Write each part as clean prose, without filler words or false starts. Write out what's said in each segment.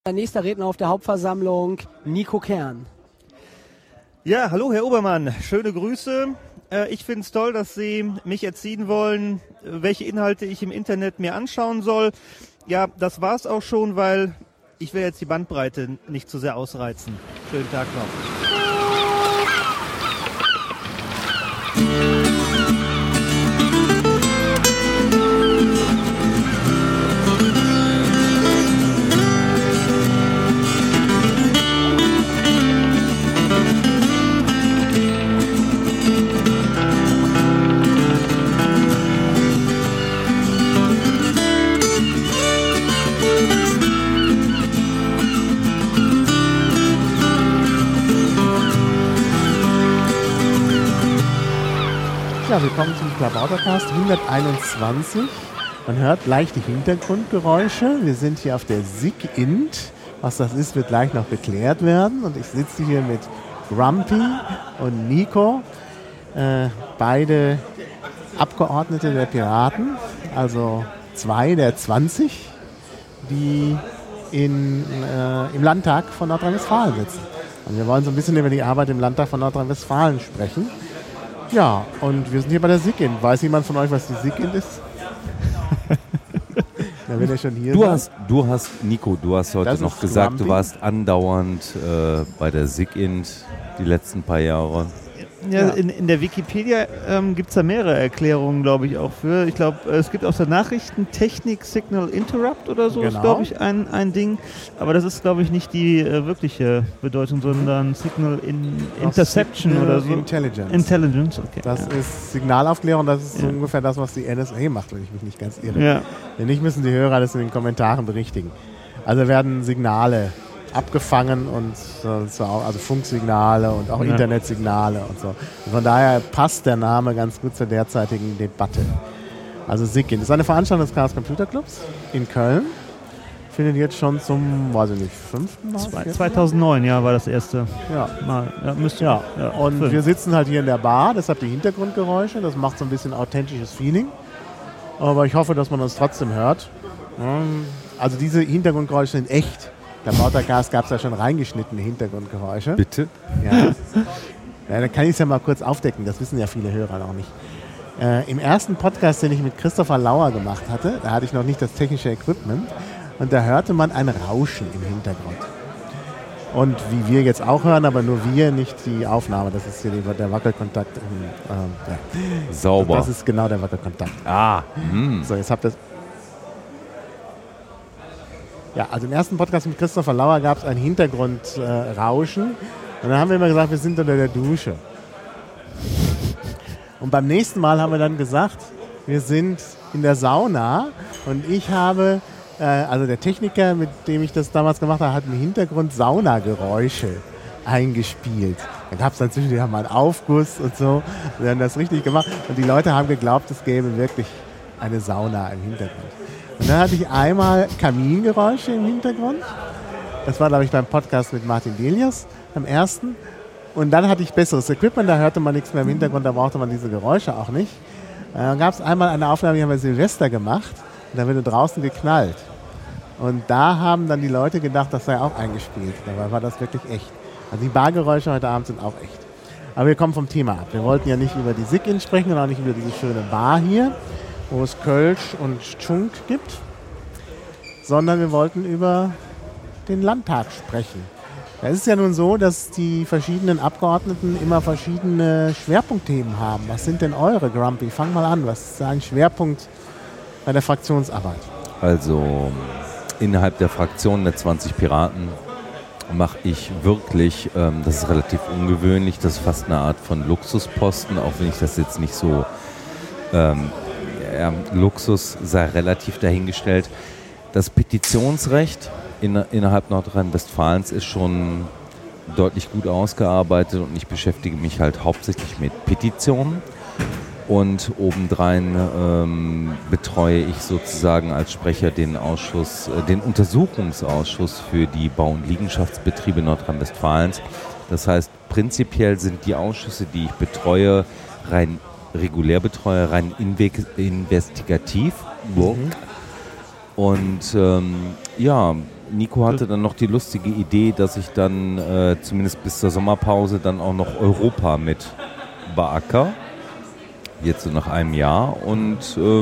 Nächster Redner auf der Hauptversammlung, Nico Kern. Ja, hallo Herr Obermann, schöne Grüße. Ich finde es toll, dass Sie mich erziehen wollen, welche Inhalte ich im Internet mir anschauen soll. Ja, das war's auch schon, weil ich will jetzt die Bandbreite nicht zu sehr ausreizen. Schönen Tag noch. Ja, willkommen zum Klabautercast 121. Man hört leichte Hintergrundgeräusche. Wir sind hier auf der SIGINT. Was das ist, wird gleich noch geklärt werden. Und ich sitze hier mit Grumpy und Nico, beide Abgeordnete der Piraten, also 2 der 20, die im Landtag von Nordrhein-Westfalen sitzen. Und wir wollen so ein bisschen über die Arbeit im Landtag von Nordrhein-Westfalen sprechen. Ja, und wir sind hier bei der SIGINT. Weiß jemand von euch, was die SIGINT ist? Na, wenn ihr schon hier Nico, du hast heute noch gesagt, Grumpy. Du warst andauernd bei der SIGINT die letzten paar Jahre. Ja, in der Wikipedia gibt es da mehrere Erklärungen, glaube ich, auch für. Ich glaube, es gibt aus der Nachrichtentechnik Signal Interrupt oder so, ist, glaube ich, ein Ding. Aber das ist, glaube ich, nicht die wirkliche Bedeutung, sondern Signal Interception Signal oder so. Intelligence, okay. Das ist Signalaufklärung, das ist so ungefähr das, was die NSA macht, wenn ich mich nicht ganz irre. Ja. Wenn nicht, müssen die Hörer das in den Kommentaren berichtigen. Also werden Signale abgefangen und also Funksignale und auch Internetsignale und so. Und von daher passt der Name ganz gut zur derzeitigen Debatte. Also SIGINT ist eine Veranstaltung des Chaos Computer Clubs in Köln. Findet jetzt schon zum, weiß ich nicht, 5. Mal? 2009, ja, war das erste Mal. Ja, müsste ja. Und 5. Wir sitzen halt hier in der Bar, deshalb die Hintergrundgeräusche. Das macht so ein bisschen authentisches Feeling. Aber ich hoffe, dass man uns trotzdem hört. Also diese Hintergrundgeräusche sind echt. Der Podcast gab es ja schon reingeschnittene Hintergrundgeräusche. Bitte? Ja. Dann kann ich es ja mal kurz aufdecken, das wissen ja viele Hörer noch nicht. Im ersten Podcast, den ich mit Christopher Lauer gemacht hatte, da hatte ich noch nicht das technische Equipment und da hörte man ein Rauschen im Hintergrund. Und wie wir jetzt auch hören, aber nur wir, nicht die Aufnahme. Das ist hier der Wackelkontakt. Sauber. Das ist genau der Wackelkontakt. So, jetzt habt ihr. Ja, also im ersten Podcast mit Christopher Lauer gab es ein Hintergrundrauschen. Und dann haben wir immer gesagt, wir sind unter der Dusche. Und beim nächsten Mal haben wir dann gesagt, wir sind in der Sauna. Und ich habe, also der Techniker, mit dem ich das damals gemacht habe, hat im Hintergrund Saunageräusche eingespielt. Da gab es dann zwischendurch mal einen Aufguss und so. Wir haben das richtig gemacht. Und die Leute haben geglaubt, es gäbe wirklich eine Sauna im Hintergrund. Und dann hatte ich einmal Kamingeräusche im Hintergrund. Das war, glaube ich, beim Podcast mit Martin Delius, beim ersten. Und dann hatte ich besseres Equipment, da hörte man nichts mehr im Hintergrund, da brauchte man diese Geräusche auch nicht. Dann gab es einmal eine Aufnahme, die haben wir Silvester gemacht. Und da wurde draußen geknallt. Und da haben dann die Leute gedacht, das sei auch eingespielt. Dabei war das wirklich echt. Also die Bargeräusche heute Abend sind auch echt. Aber wir kommen vom Thema ab. Wir wollten ja nicht über die SIGINT sprechen und auch nicht über diese schöne Bar hier, wo es Kölsch und Tschunk gibt, sondern wir wollten über den Landtag sprechen. Es ist ja nun so, dass die verschiedenen Abgeordneten immer verschiedene Schwerpunktthemen haben. Was sind denn eure, Grumpy? Fang mal an. Was ist ein Schwerpunkt bei der Fraktionsarbeit? Also innerhalb der Fraktion der 20 Piraten mache ich wirklich, das ist relativ ungewöhnlich, das ist fast eine Art von Luxusposten, auch wenn ich das jetzt nicht so Luxus sei relativ dahingestellt. Das Petitionsrecht innerhalb Nordrhein-Westfalens ist schon deutlich gut ausgearbeitet und ich beschäftige mich halt hauptsächlich mit Petitionen. Und obendrein betreue ich sozusagen als Sprecher den Untersuchungsausschuss für die Bau- und Liegenschaftsbetriebe Nordrhein-Westfalens. Das heißt, prinzipiell sind die Ausschüsse, die ich betreue, rein regulär betreue, rein investigativ. Und Nico hatte dann noch die lustige Idee, dass ich dann zumindest bis zur Sommerpause dann auch noch Europa mit beacker. Jetzt so nach einem Jahr und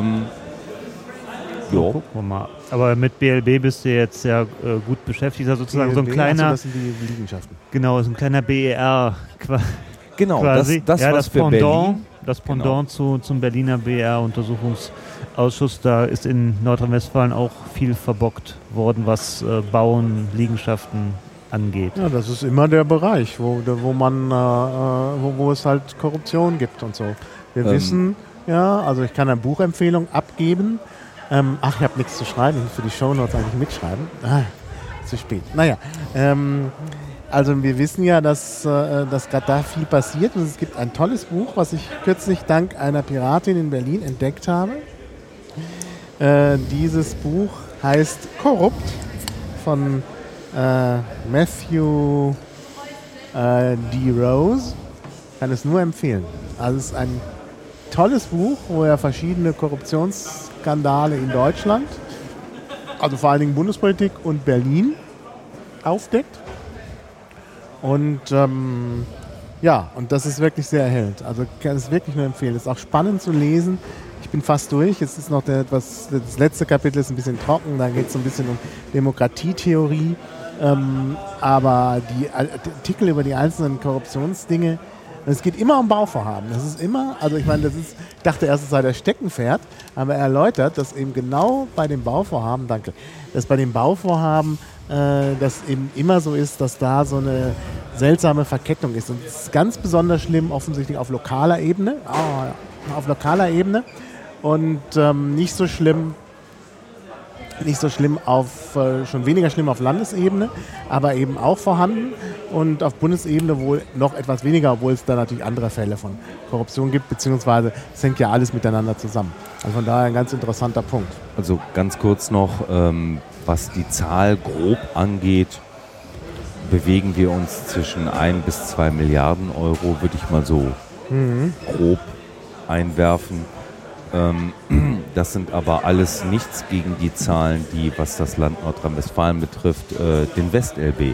Gucken wir mal. Aber mit BLB bist du jetzt ja gut beschäftigt. Also sozusagen so ein kleiner. Das sind die Liegenschaften. Genau, so ein kleiner BER genau, quasi. das was für Pendant, Berlin. das Pendant zum Berliner BER-Untersuchungsausschuss. Da ist in Nordrhein-Westfalen auch viel verbockt worden, was Bauen, Liegenschaften angeht. Ja, das ist immer der Bereich, wo es halt Korruption gibt und so. Wir wissen, ja, also ich kann eine Buchempfehlung abgeben. Ich habe nichts zu schreiben, ich muss für die Shownotes eigentlich mitschreiben. Zu spät. Naja, also wir wissen ja, dass gerade da viel passiert und es gibt ein tolles Buch, was ich kürzlich dank einer Piratin in Berlin entdeckt habe. Dieses Buch heißt Korrupt von Matthew D. Rose. Kann es nur empfehlen. Also es ist ein tolles Buch, wo er verschiedene Korruptionsskandale in Deutschland, also vor allen Dingen Bundespolitik und Berlin, aufdeckt. Und und das ist wirklich sehr erhellend. Also kann es wirklich nur empfehlen. Es ist auch spannend zu lesen. Ich bin fast durch. Jetzt ist noch das letzte Kapitel ist ein bisschen trocken. Da geht es so ein bisschen um Demokratietheorie. Aber die Artikel über die einzelnen Korruptionsdinge, es geht immer um Bauvorhaben. Das ist immer, also ich meine, ich dachte erst, es sei der Steckenpferd, aber er erläutert, dass eben genau bei dem Bauvorhaben, dass bei dem Bauvorhaben das eben immer so ist, dass da so eine seltsame Verkettung ist. Und es ist ganz besonders schlimm offensichtlich auf lokaler Ebene. Und nicht so schlimm schon weniger schlimm auf Landesebene, aber eben auch vorhanden und auf Bundesebene wohl noch etwas weniger, obwohl es da natürlich andere Fälle von Korruption gibt, beziehungsweise es hängt ja alles miteinander zusammen. Also von daher ein ganz interessanter Punkt. Also ganz kurz noch, was die Zahl grob angeht, bewegen wir uns zwischen 1 bis 2 Milliarden Euro, würde ich mal so grob einwerfen. Das sind aber alles nichts gegen die Zahlen, die, was das Land Nordrhein-Westfalen betrifft, den West-LB.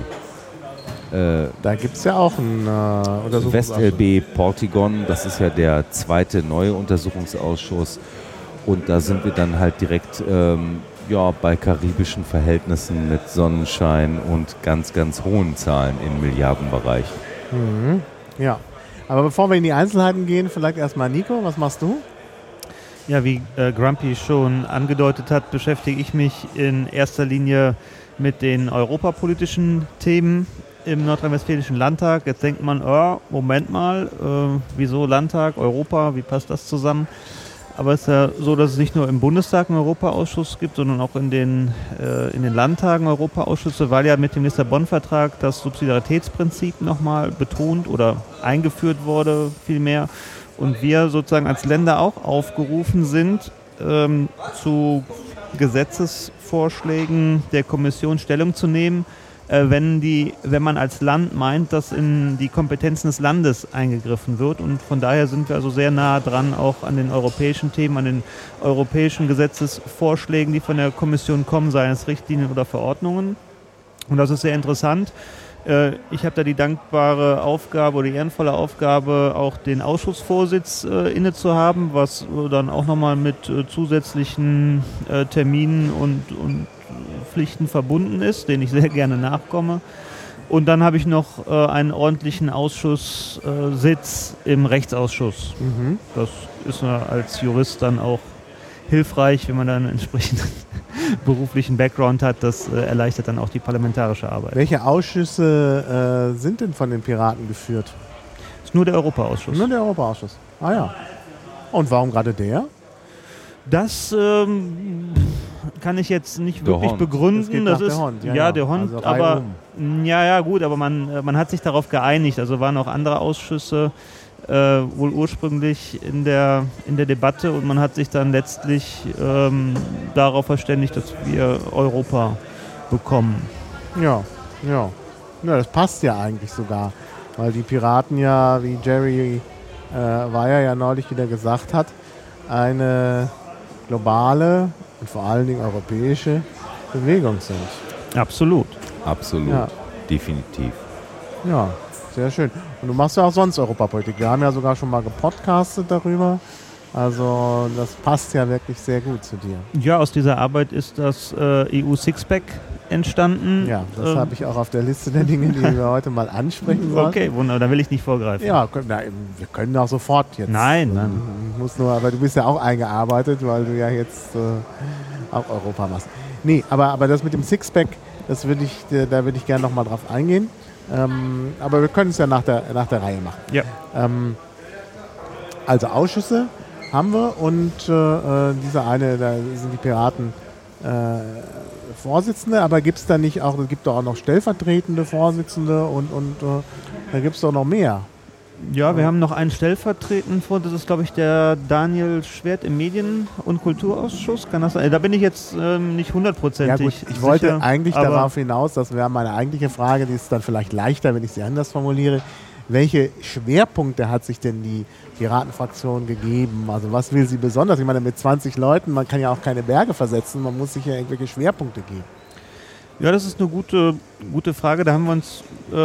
Da gibt es ja auch einen Untersuchungsausschuss. West-LB Portigon, das ist ja der zweite neue Untersuchungsausschuss. Und da sind wir dann halt direkt bei karibischen Verhältnissen mit Sonnenschein und ganz, ganz hohen Zahlen im Milliardenbereich. Ja, aber bevor wir in die Einzelheiten gehen, vielleicht erstmal Nico, was machst du? Ja, wie Grumpy schon angedeutet hat, beschäftige ich mich in erster Linie mit den europapolitischen Themen im Nordrhein-Westfälischen Landtag. Jetzt denkt man, Moment mal, wieso Landtag, Europa, wie passt das zusammen? Aber es ist ja so, dass es nicht nur im Bundestag einen Europaausschuss gibt, sondern auch in den Landtagen Europaausschüsse, weil ja mit dem Lissabon-Vertrag das Subsidiaritätsprinzip nochmal betont oder eingeführt wurde, vielmehr. Und wir sozusagen als Länder auch aufgerufen sind, zu Gesetzesvorschlägen der Kommission Stellung zu nehmen, wenn man als Land meint, dass in die Kompetenzen des Landes eingegriffen wird. Und von daher sind wir also sehr nah dran auch an den europäischen Themen, an den europäischen Gesetzesvorschlägen, die von der Kommission kommen, seien es Richtlinien oder Verordnungen. Und das ist sehr interessant. Ich habe da die dankbare Aufgabe oder die ehrenvolle Aufgabe, auch den Ausschussvorsitz inne zu haben, was dann auch nochmal mit zusätzlichen Terminen und Pflichten verbunden ist, denen ich sehr gerne nachkomme. Und dann habe ich noch einen ordentlichen Ausschusssitz im Rechtsausschuss. Das ist als Jurist dann auch hilfreich, wenn man dann einen entsprechenden beruflichen Background hat. Das erleichtert dann auch die parlamentarische Arbeit. Welche Ausschüsse sind denn von den Piraten geführt? Das ist nur der Europaausschuss. Nur der Europaausschuss. Ah ja. Und warum gerade der? Das kann ich jetzt nicht wirklich begründen. Das ist der Hond, also aber gut, aber man hat sich darauf geeinigt. Also waren auch andere Ausschüsse wohl ursprünglich in der Debatte und man hat sich dann letztlich darauf verständigt, dass wir Europa bekommen. Ja, das passt ja eigentlich sogar, weil die Piraten ja, wie Jerry Weyer ja neulich wieder gesagt hat, eine globale und vor allen Dingen europäische Bewegung sind. Absolut. Absolut, Ja. definitiv. Ja, sehr schön. Und du machst ja auch sonst Europapolitik. Wir haben ja sogar schon mal gepodcastet darüber. Also das passt ja wirklich sehr gut zu dir. Ja, aus dieser Arbeit ist das EU Sixpack entstanden. Ja, das habe ich auch auf der Liste der Dinge, die wir heute mal ansprechen sollen. Okay, wunderbar, da will ich nicht vorgreifen. Ja, wir können auch sofort jetzt. Nein. Muss nur, aber du bist ja auch eingearbeitet, weil du ja jetzt auch Europa machst. Nee, aber das mit dem Sixpack, da würde ich gerne nochmal drauf eingehen. Aber wir können es ja nach der Reihe machen. Ja. Also Ausschüsse haben wir und dieser eine, da sind die Piraten Vorsitzende, aber gibt es da nicht auch, es gibt doch auch noch stellvertretende Vorsitzende und da gibt es doch noch mehr. Ja, wir haben noch einen stellvertretenden vor, das ist glaube ich der Daniel Schwert im Medien- und Kulturausschuss. Kann das sein? Da bin ich jetzt nicht hundertprozentig Ja gut, ich sicher, wollte eigentlich aber darauf hinaus, das wäre meine eigentliche Frage, die ist dann vielleicht leichter, wenn ich sie anders formuliere. Welche Schwerpunkte hat sich denn die Piratenfraktion gegeben? Also was will sie besonders? Ich meine, mit 20 Leuten, man kann ja auch keine Berge versetzen, man muss sich ja irgendwelche Schwerpunkte geben. Ja, das ist eine gute Frage. Da haben wir uns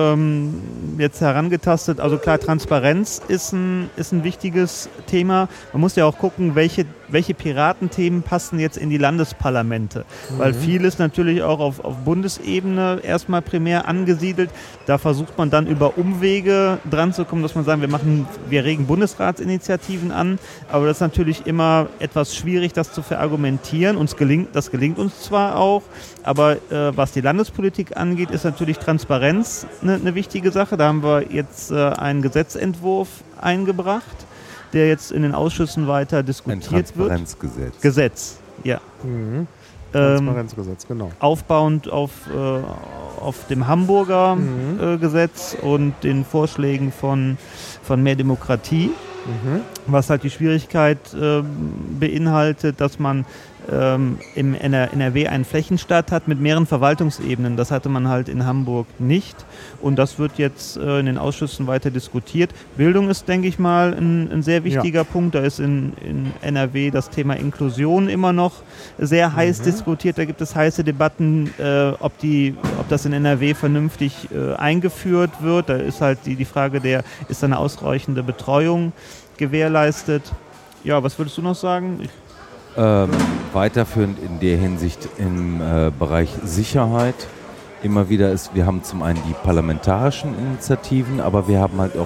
jetzt herangetastet. Also klar, Transparenz ist ein wichtiges Thema. Man muss ja auch gucken, welche Piratenthemen passen jetzt in die Landesparlamente. Weil viel ist natürlich auch auf Bundesebene erstmal primär angesiedelt. Da versucht man dann über Umwege dran zu kommen, dass man sagt, wir regen Bundesratsinitiativen an. Aber das ist natürlich immer etwas schwierig, das zu verargumentieren. Das gelingt uns zwar auch, aber was die Landespolitik angeht, ist natürlich Transparenz eine wichtige Sache. Da haben wir jetzt einen Gesetzentwurf eingebracht, der jetzt in den Ausschüssen weiter diskutiert wird. Ein Transparenzgesetz. Gesetz, ja. Transparenzgesetz, genau. Aufbauend auf dem Hamburger Gesetz und den Vorschlägen von mehr Demokratie, was halt die Schwierigkeit beinhaltet, dass man im NRW einen Flächenstaat hat mit mehreren Verwaltungsebenen. Das hatte man halt in Hamburg nicht. Und das wird jetzt in den Ausschüssen weiter diskutiert. Bildung ist, denke ich mal, ein sehr wichtiger Punkt. Da ist in NRW das Thema Inklusion immer noch sehr heiß diskutiert. Da gibt es heiße Debatten, ob das in NRW vernünftig eingeführt wird. Da ist halt die Frage ist eine ausreichende Betreuung gewährleistet. Ja, was würdest du noch sagen? Weiterführend in der Hinsicht im Bereich Sicherheit immer wieder wir haben zum einen die parlamentarischen Initiativen, aber wir haben halt auch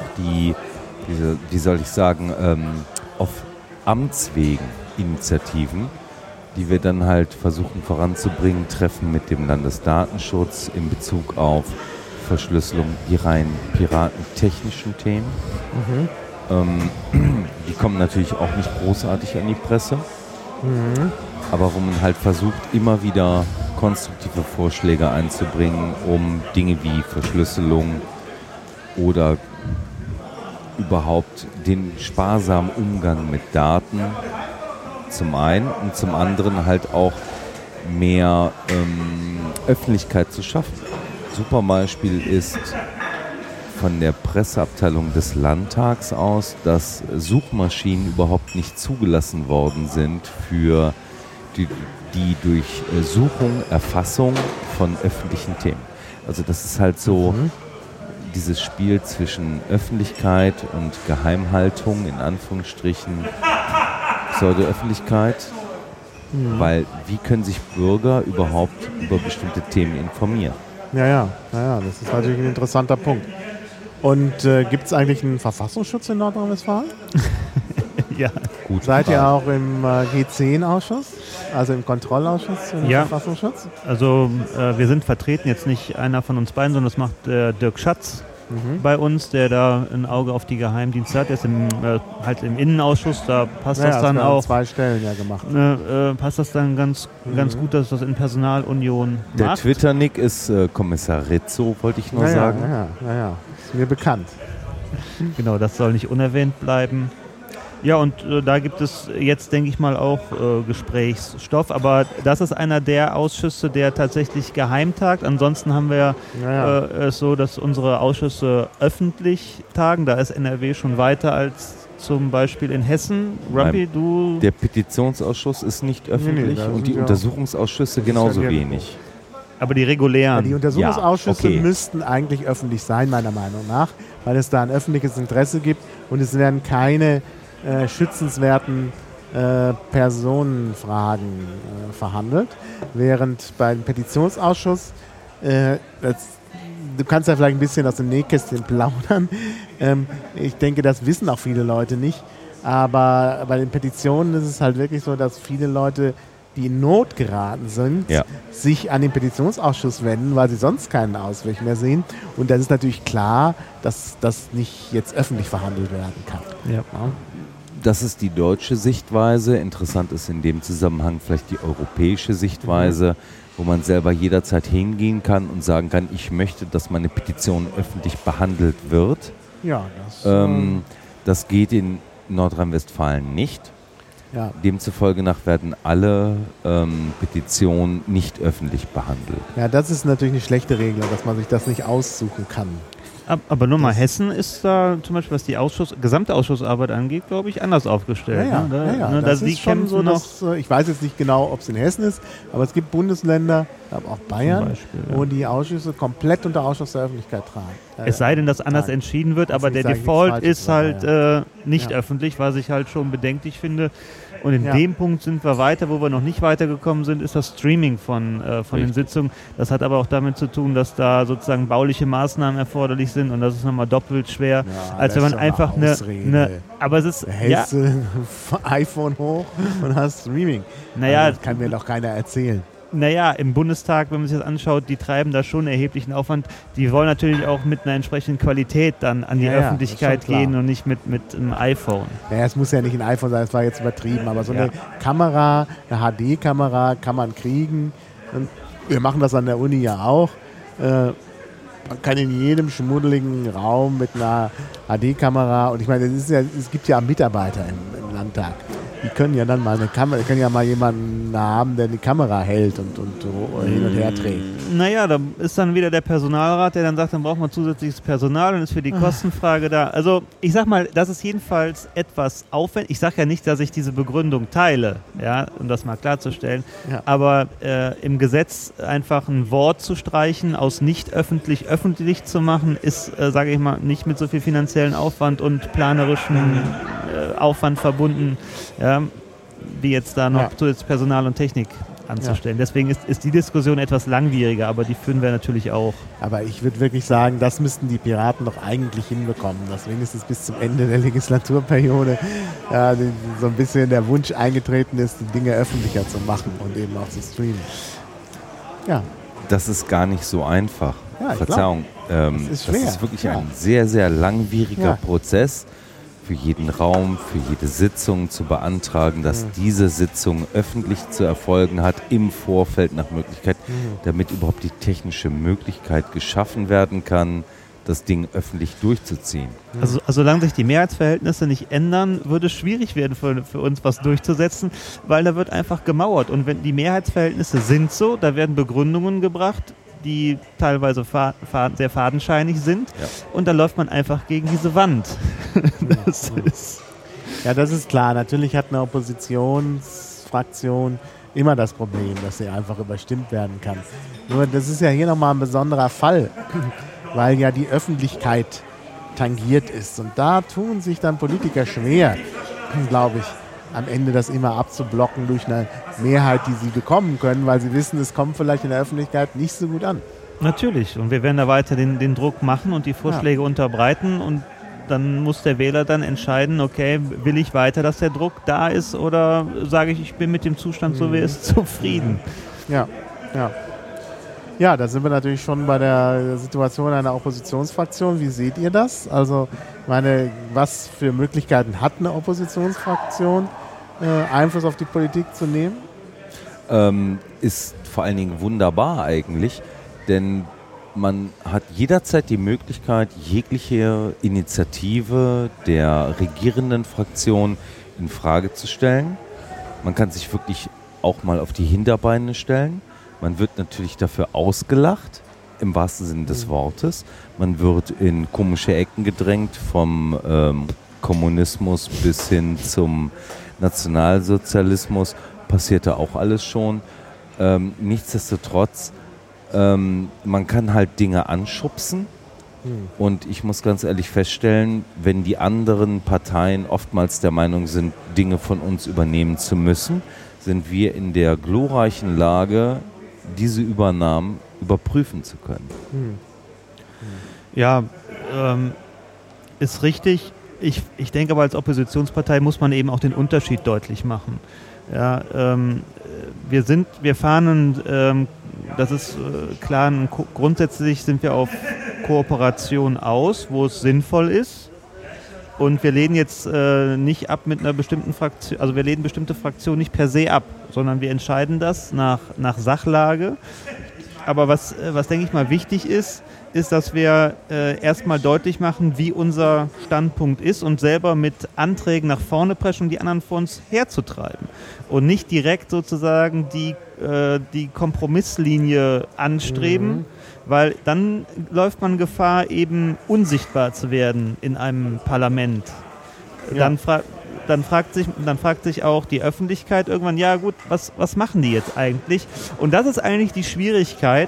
auf Amtswegen Initiativen, die wir dann halt versuchen voranzubringen, Treffen mit dem Landesdatenschutz in Bezug auf Verschlüsselung, die rein piratentechnischen Themen. Die kommen natürlich auch nicht großartig an die Presse. Aber wo man halt versucht, immer wieder konstruktive Vorschläge einzubringen, um Dinge wie Verschlüsselung oder überhaupt den sparsamen Umgang mit Daten zum einen und zum anderen halt auch mehr Öffentlichkeit zu schaffen. Super Beispiel ist von der Presseabteilung des Landtags aus, dass Suchmaschinen überhaupt nicht zugelassen worden sind für die Durchsuchung, Erfassung von öffentlichen Themen. Also das ist halt so dieses Spiel zwischen Öffentlichkeit und Geheimhaltung, in Anführungsstrichen Pseudo-Öffentlichkeit, weil wie können sich Bürger überhaupt über bestimmte Themen informieren? Ja, das ist natürlich ein interessanter Punkt. Und gibt es eigentlich einen Verfassungsschutz in Nordrhein-Westfalen? Ja. Gut. Seid ihr auch im G10-Ausschuss, also im Kontrollausschuss im Verfassungsschutz? Also wir sind vertreten, jetzt nicht einer von uns beiden, sondern das macht Dirk Schatz bei uns, der da ein Auge auf die Geheimdienste hat. Der ist im Innenausschuss, da passt das dann auch. An 2 Stellen ja gemacht. Passt das dann ganz gut, dass das in Personalunion Der macht. Twitter-Nick ist Kommissar Rizzo, wollte ich nur sagen. Ja. Ist mir bekannt. Genau, das soll nicht unerwähnt bleiben. Ja, und da gibt es jetzt, denke ich mal, auch Gesprächsstoff. Aber das ist einer der Ausschüsse, der tatsächlich geheim tagt. Ansonsten haben wir es so, dass unsere Ausschüsse öffentlich tagen. Da ist NRW schon weiter als zum Beispiel in Hessen. Rumpy, Der Petitionsausschuss ist nicht öffentlich und die Untersuchungsausschüsse genauso wenig. Aber die regulären. Ja, die Untersuchungsausschüsse okay. müssten eigentlich öffentlich sein, meiner Meinung nach, weil es da ein öffentliches Interesse gibt und es werden keine schützenswerten Personenfragen verhandelt, während beim Petitionsausschuss, du kannst ja vielleicht ein bisschen aus dem Nähkästchen plaudern, ich denke, das wissen auch viele Leute nicht, aber bei den Petitionen ist es halt wirklich so, dass viele Leute, die in Not geraten sind, sich an den Petitionsausschuss wenden, weil sie sonst keinen Ausweg mehr sehen. Und das ist natürlich klar, dass das nicht jetzt öffentlich verhandelt werden kann. Ja. Das ist die deutsche Sichtweise. Interessant ist in dem Zusammenhang vielleicht die europäische Sichtweise, wo man selber jederzeit hingehen kann und sagen kann, ich möchte, dass meine Petition öffentlich behandelt wird. Ja, das geht in Nordrhein-Westfalen nicht. ja. Demzufolge werden alle Petitionen nicht öffentlich behandelt. Ja, das ist natürlich eine schlechte Regel, dass man sich das nicht aussuchen kann. Aber nur mal, Hessen ist da zum Beispiel, was die gesamte Ausschussarbeit angeht, glaube ich, anders aufgestellt. Ne? Das Da ist schon so, dass, ich weiß jetzt nicht genau, ob es in Hessen ist, aber es gibt Bundesländer, auch Bayern, Beispiel, wo die Ausschüsse komplett unter Ausschluss der Öffentlichkeit tragen. Es sei denn, dass anders entschieden wird, aber der Default ist halt nicht öffentlich, was ich halt schon bedenklich finde. Und in dem Punkt sind wir weiter. Wo wir noch nicht weitergekommen sind, ist das Streaming von den Sitzungen. Das hat aber auch damit zu tun, dass da sozusagen bauliche Maßnahmen erforderlich sind und das ist nochmal doppelt schwer, als wenn man einfach eine aber es ist, hältst du ein iPhone hoch und hast Streaming. Naja, das kann mir doch keiner erzählen. Naja, im Bundestag, wenn man sich das anschaut, die treiben da schon erheblichen Aufwand. Die wollen natürlich auch mit einer entsprechenden Qualität dann an die Öffentlichkeit gehen und nicht mit einem iPhone. Ja, es muss ja nicht ein iPhone sein, das war jetzt übertrieben, aber so eine Kamera, eine HD-Kamera kann man kriegen. Und wir machen das an der Uni ja auch. Man kann in jedem schmuddeligen Raum mit einer HD-Kamera, und ich meine, es gibt ja Mitarbeiter im Landtag. Die können ja dann mal eine Kamera, die können ja mal jemanden haben, der die Kamera hält und hin und her trägt. Naja, da ist dann wieder der Personalrat, der dann sagt, dann braucht man zusätzliches Personal und ist für die Kostenfrage da. Also ich sag mal, das ist jedenfalls etwas aufwendig. Ich sage ja nicht, dass ich diese Begründung teile, ja, um das mal klarzustellen. Ja. Aber im Gesetz einfach ein Wort zu streichen, aus nicht öffentlich zu machen, ist, sage ich mal, nicht mit so viel finanziellen Aufwand und planerischem Aufwand verbunden, ja, wie jetzt da noch zusätzlich Personal und Technik anzustellen. Deswegen ist die Diskussion etwas langwieriger, aber die führen wir natürlich auch. Aber ich würde wirklich sagen, das müssten die Piraten doch eigentlich hinbekommen, dass wenigstens bis zum Ende der Legislaturperiode so ein bisschen der Wunsch eingetreten ist, die Dinge öffentlicher zu machen und eben auch zu streamen. Ja. Das ist gar nicht so einfach. Ja, Verzeihung. Das ist wirklich ein sehr, sehr langwieriger Prozess, für jeden Raum, für jede Sitzung zu beantragen, dass diese Sitzung öffentlich zu erfolgen hat, im Vorfeld nach Möglichkeit, damit überhaupt die technische Möglichkeit geschaffen werden kann, das Ding öffentlich durchzuziehen. Also solange sich die Mehrheitsverhältnisse nicht ändern, würde es schwierig werden für uns, was durchzusetzen, weil da wird einfach gemauert. Und wenn die Mehrheitsverhältnisse sind so, da werden Begründungen gebracht, die teilweise sehr fadenscheinig sind. Ja. Und dann läuft man einfach gegen diese Wand. Das ist klar. Natürlich hat eine Oppositionsfraktion immer das Problem, dass sie einfach überstimmt werden kann. Nur das ist ja hier nochmal ein besonderer Fall, weil ja die Öffentlichkeit tangiert ist. Und da tun sich dann Politiker schwer, glaube ich, am Ende das immer abzublocken durch eine Mehrheit, die sie bekommen können, weil sie wissen, es kommt vielleicht in der Öffentlichkeit nicht so gut an. Natürlich. Und wir werden da weiter den Druck machen und die Vorschläge unterbreiten und dann muss der Wähler dann entscheiden, okay, will ich weiter, dass der Druck da ist oder sage ich bin mit dem Zustand, so wie es ist, zufrieden. Ja, da sind wir natürlich schon bei der Situation einer Oppositionsfraktion. Wie seht ihr das? Also, was für Möglichkeiten hat eine Oppositionsfraktion, Einfluss auf die Politik zu nehmen? Ist vor allen Dingen wunderbar eigentlich, denn man hat jederzeit die Möglichkeit, jegliche Initiative der regierenden Fraktion in Frage zu stellen. Man kann sich wirklich auch mal auf die Hinterbeine stellen. Man wird natürlich dafür ausgelacht, im wahrsten Sinne des Wortes. Man wird in komische Ecken gedrängt, vom Kommunismus bis hin zum Nationalsozialismus. Passierte auch alles schon. Nichtsdestotrotz man kann halt Dinge anschubsen. Und ich muss ganz ehrlich feststellen, wenn die anderen Parteien oftmals der Meinung sind, Dinge von uns übernehmen zu müssen, sind wir in der glorreichen Lage, diese Übernahmen überprüfen zu können. Ja, ist richtig. Ich denke aber, als Oppositionspartei muss man eben auch den Unterschied deutlich machen. Ja, wir fahren, das ist klar, grundsätzlich sind wir auf Kooperation aus, wo es sinnvoll ist. Und wir lehnen jetzt nicht ab mit einer bestimmten Fraktion, also wir lehnen bestimmte Fraktionen nicht per se ab, sondern wir entscheiden das nach Sachlage. Aber was denke ich mal wichtig ist, dass wir erstmal deutlich machen, wie unser Standpunkt ist und selber mit Anträgen nach vorne preschen, um die anderen vor uns herzutreiben. Und nicht direkt sozusagen die Kompromisslinie anstreben, weil dann läuft man Gefahr, eben unsichtbar zu werden in einem Parlament. Ja. Dann fragt sich auch die Öffentlichkeit irgendwann, ja gut, was machen die jetzt eigentlich? Und das ist eigentlich die Schwierigkeit,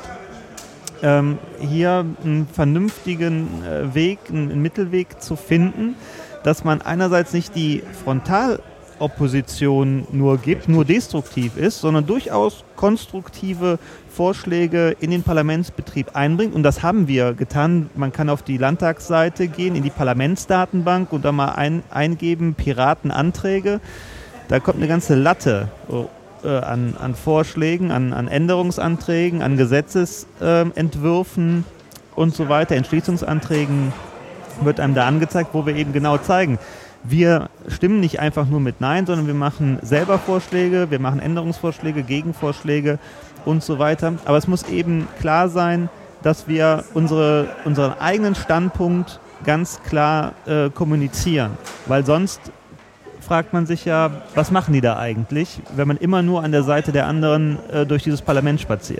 hier einen vernünftigen Weg, einen Mittelweg zu finden, dass man einerseits nicht die Frontalopposition nur gibt, nur destruktiv ist, sondern durchaus konstruktive Vorschläge in den Parlamentsbetrieb einbringt. Und das haben wir getan. Man kann auf die Landtagsseite gehen, in die Parlamentsdatenbank und da mal eingeben, Piratenanträge. Da kommt eine ganze Latte an Vorschlägen, an Änderungsanträgen, an Gesetzesentwürfen und so weiter, Entschließungsanträgen wird einem da angezeigt, wo wir eben genau zeigen, wir stimmen nicht einfach nur mit Nein, sondern wir machen selber Vorschläge, wir machen Änderungsvorschläge, Gegenvorschläge und so weiter. Aber es muss eben klar sein, dass wir unseren eigenen Standpunkt ganz klar kommunizieren, weil sonst fragt man sich ja, was machen die da eigentlich, wenn man immer nur an der Seite der anderen durch dieses Parlament spaziert.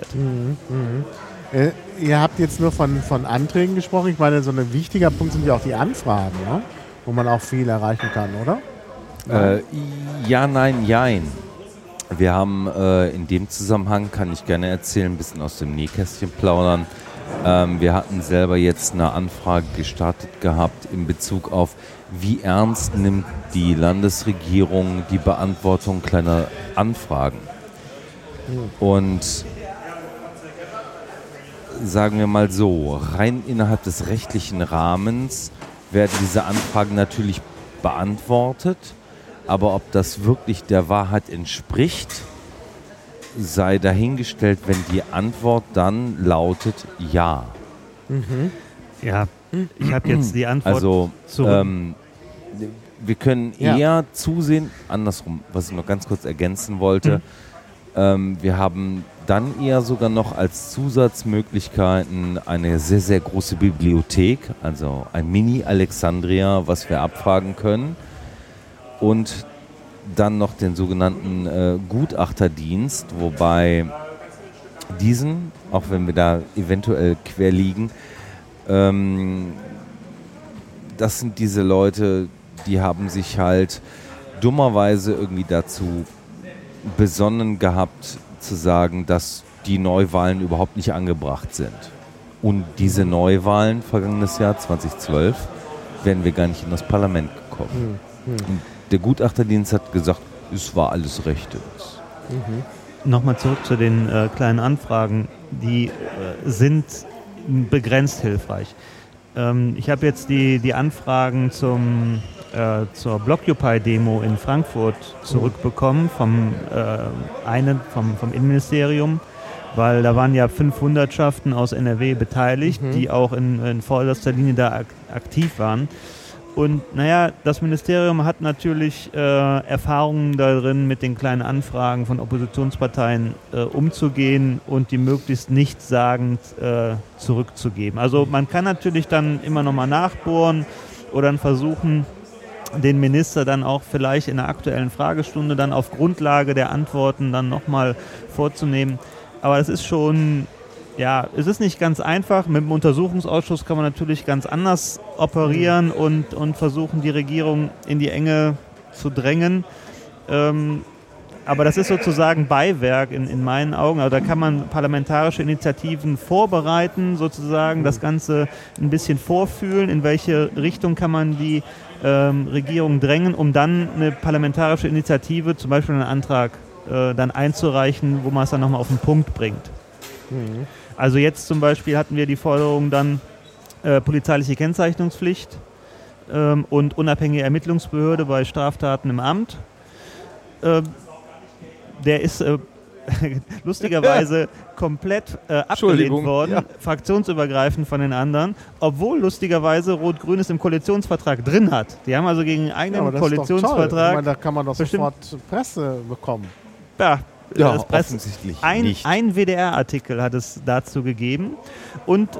Ihr habt jetzt nur von Anträgen gesprochen. Ich meine, so ein wichtiger Punkt sind ja auch die Anfragen, ne? Wo man auch viel erreichen kann, oder? Ja, nein, jein. Wir haben in dem Zusammenhang, kann ich gerne erzählen, ein bisschen aus dem Nähkästchen plaudern. Wir hatten selber jetzt eine Anfrage gestartet gehabt in Bezug auf, wie ernst nimmt die Landesregierung die Beantwortung kleiner Anfragen. Und sagen wir mal so, rein innerhalb des rechtlichen Rahmens werden diese Anfragen natürlich beantwortet, aber ob das wirklich der Wahrheit entspricht, sei dahingestellt, wenn die Antwort dann lautet ja. Ja, ich habe jetzt die Antwort. Also wir können eher zusehen, andersrum, was ich noch ganz kurz ergänzen wollte, wir haben dann eher sogar noch als Zusatzmöglichkeiten eine sehr, sehr große Bibliothek, also ein Mini-Alexandria, was wir abfragen können, und dann noch den sogenannten Gutachterdienst, wobei diesen, auch wenn wir da eventuell quer liegen, das sind diese Leute, die haben sich halt dummerweise irgendwie dazu besonnen gehabt, zu sagen, dass die Neuwahlen überhaupt nicht angebracht sind. Und diese Neuwahlen, vergangenes Jahr 2012, wären wir gar nicht in das Parlament gekommen. Und der Gutachterdienst hat gesagt, es war alles rechtens. Nochmal zurück zu den kleinen Anfragen. Die sind begrenzt hilfreich. Ich habe jetzt die Anfragen zur Blockupy-Demo in Frankfurt zurückbekommen vom Innenministerium, weil da waren ja 5 Hundertschaften aus NRW beteiligt, die auch in vorderster Linie da aktiv waren. Und naja, das Ministerium hat natürlich Erfahrungen darin, mit den kleinen Anfragen von Oppositionsparteien umzugehen und die möglichst nichtssagend zurückzugeben. Also man kann natürlich dann immer nochmal nachbohren oder dann versuchen, den Minister dann auch vielleicht in der aktuellen Fragestunde dann auf Grundlage der Antworten dann nochmal vorzunehmen. Aber es ist schon, ja, es ist nicht ganz einfach. Mit dem Untersuchungsausschuss kann man natürlich ganz anders operieren und versuchen, die Regierung in die Enge zu drängen. Aber das ist sozusagen Beiwerk in meinen Augen. Also da kann man parlamentarische Initiativen vorbereiten, sozusagen das Ganze ein bisschen vorfühlen, in welche Richtung kann man die Regierung drängen, um dann eine parlamentarische Initiative, zum Beispiel einen Antrag dann einzureichen, wo man es dann nochmal auf den Punkt bringt. Mhm. Also jetzt zum Beispiel hatten wir die Forderung dann polizeiliche Kennzeichnungspflicht und unabhängige Ermittlungsbehörde bei Straftaten im Amt. Der ist lustigerweise komplett abgelehnt worden, fraktionsübergreifend von den anderen, obwohl lustigerweise Rot-Grün es im Koalitionsvertrag drin hat. Die haben also gegen einen eigenen Koalitionsvertrag... Ich meine, da kann man doch sofort Presse bekommen. Ja, das offensichtlich nicht. Ein WDR-Artikel hat es dazu gegeben und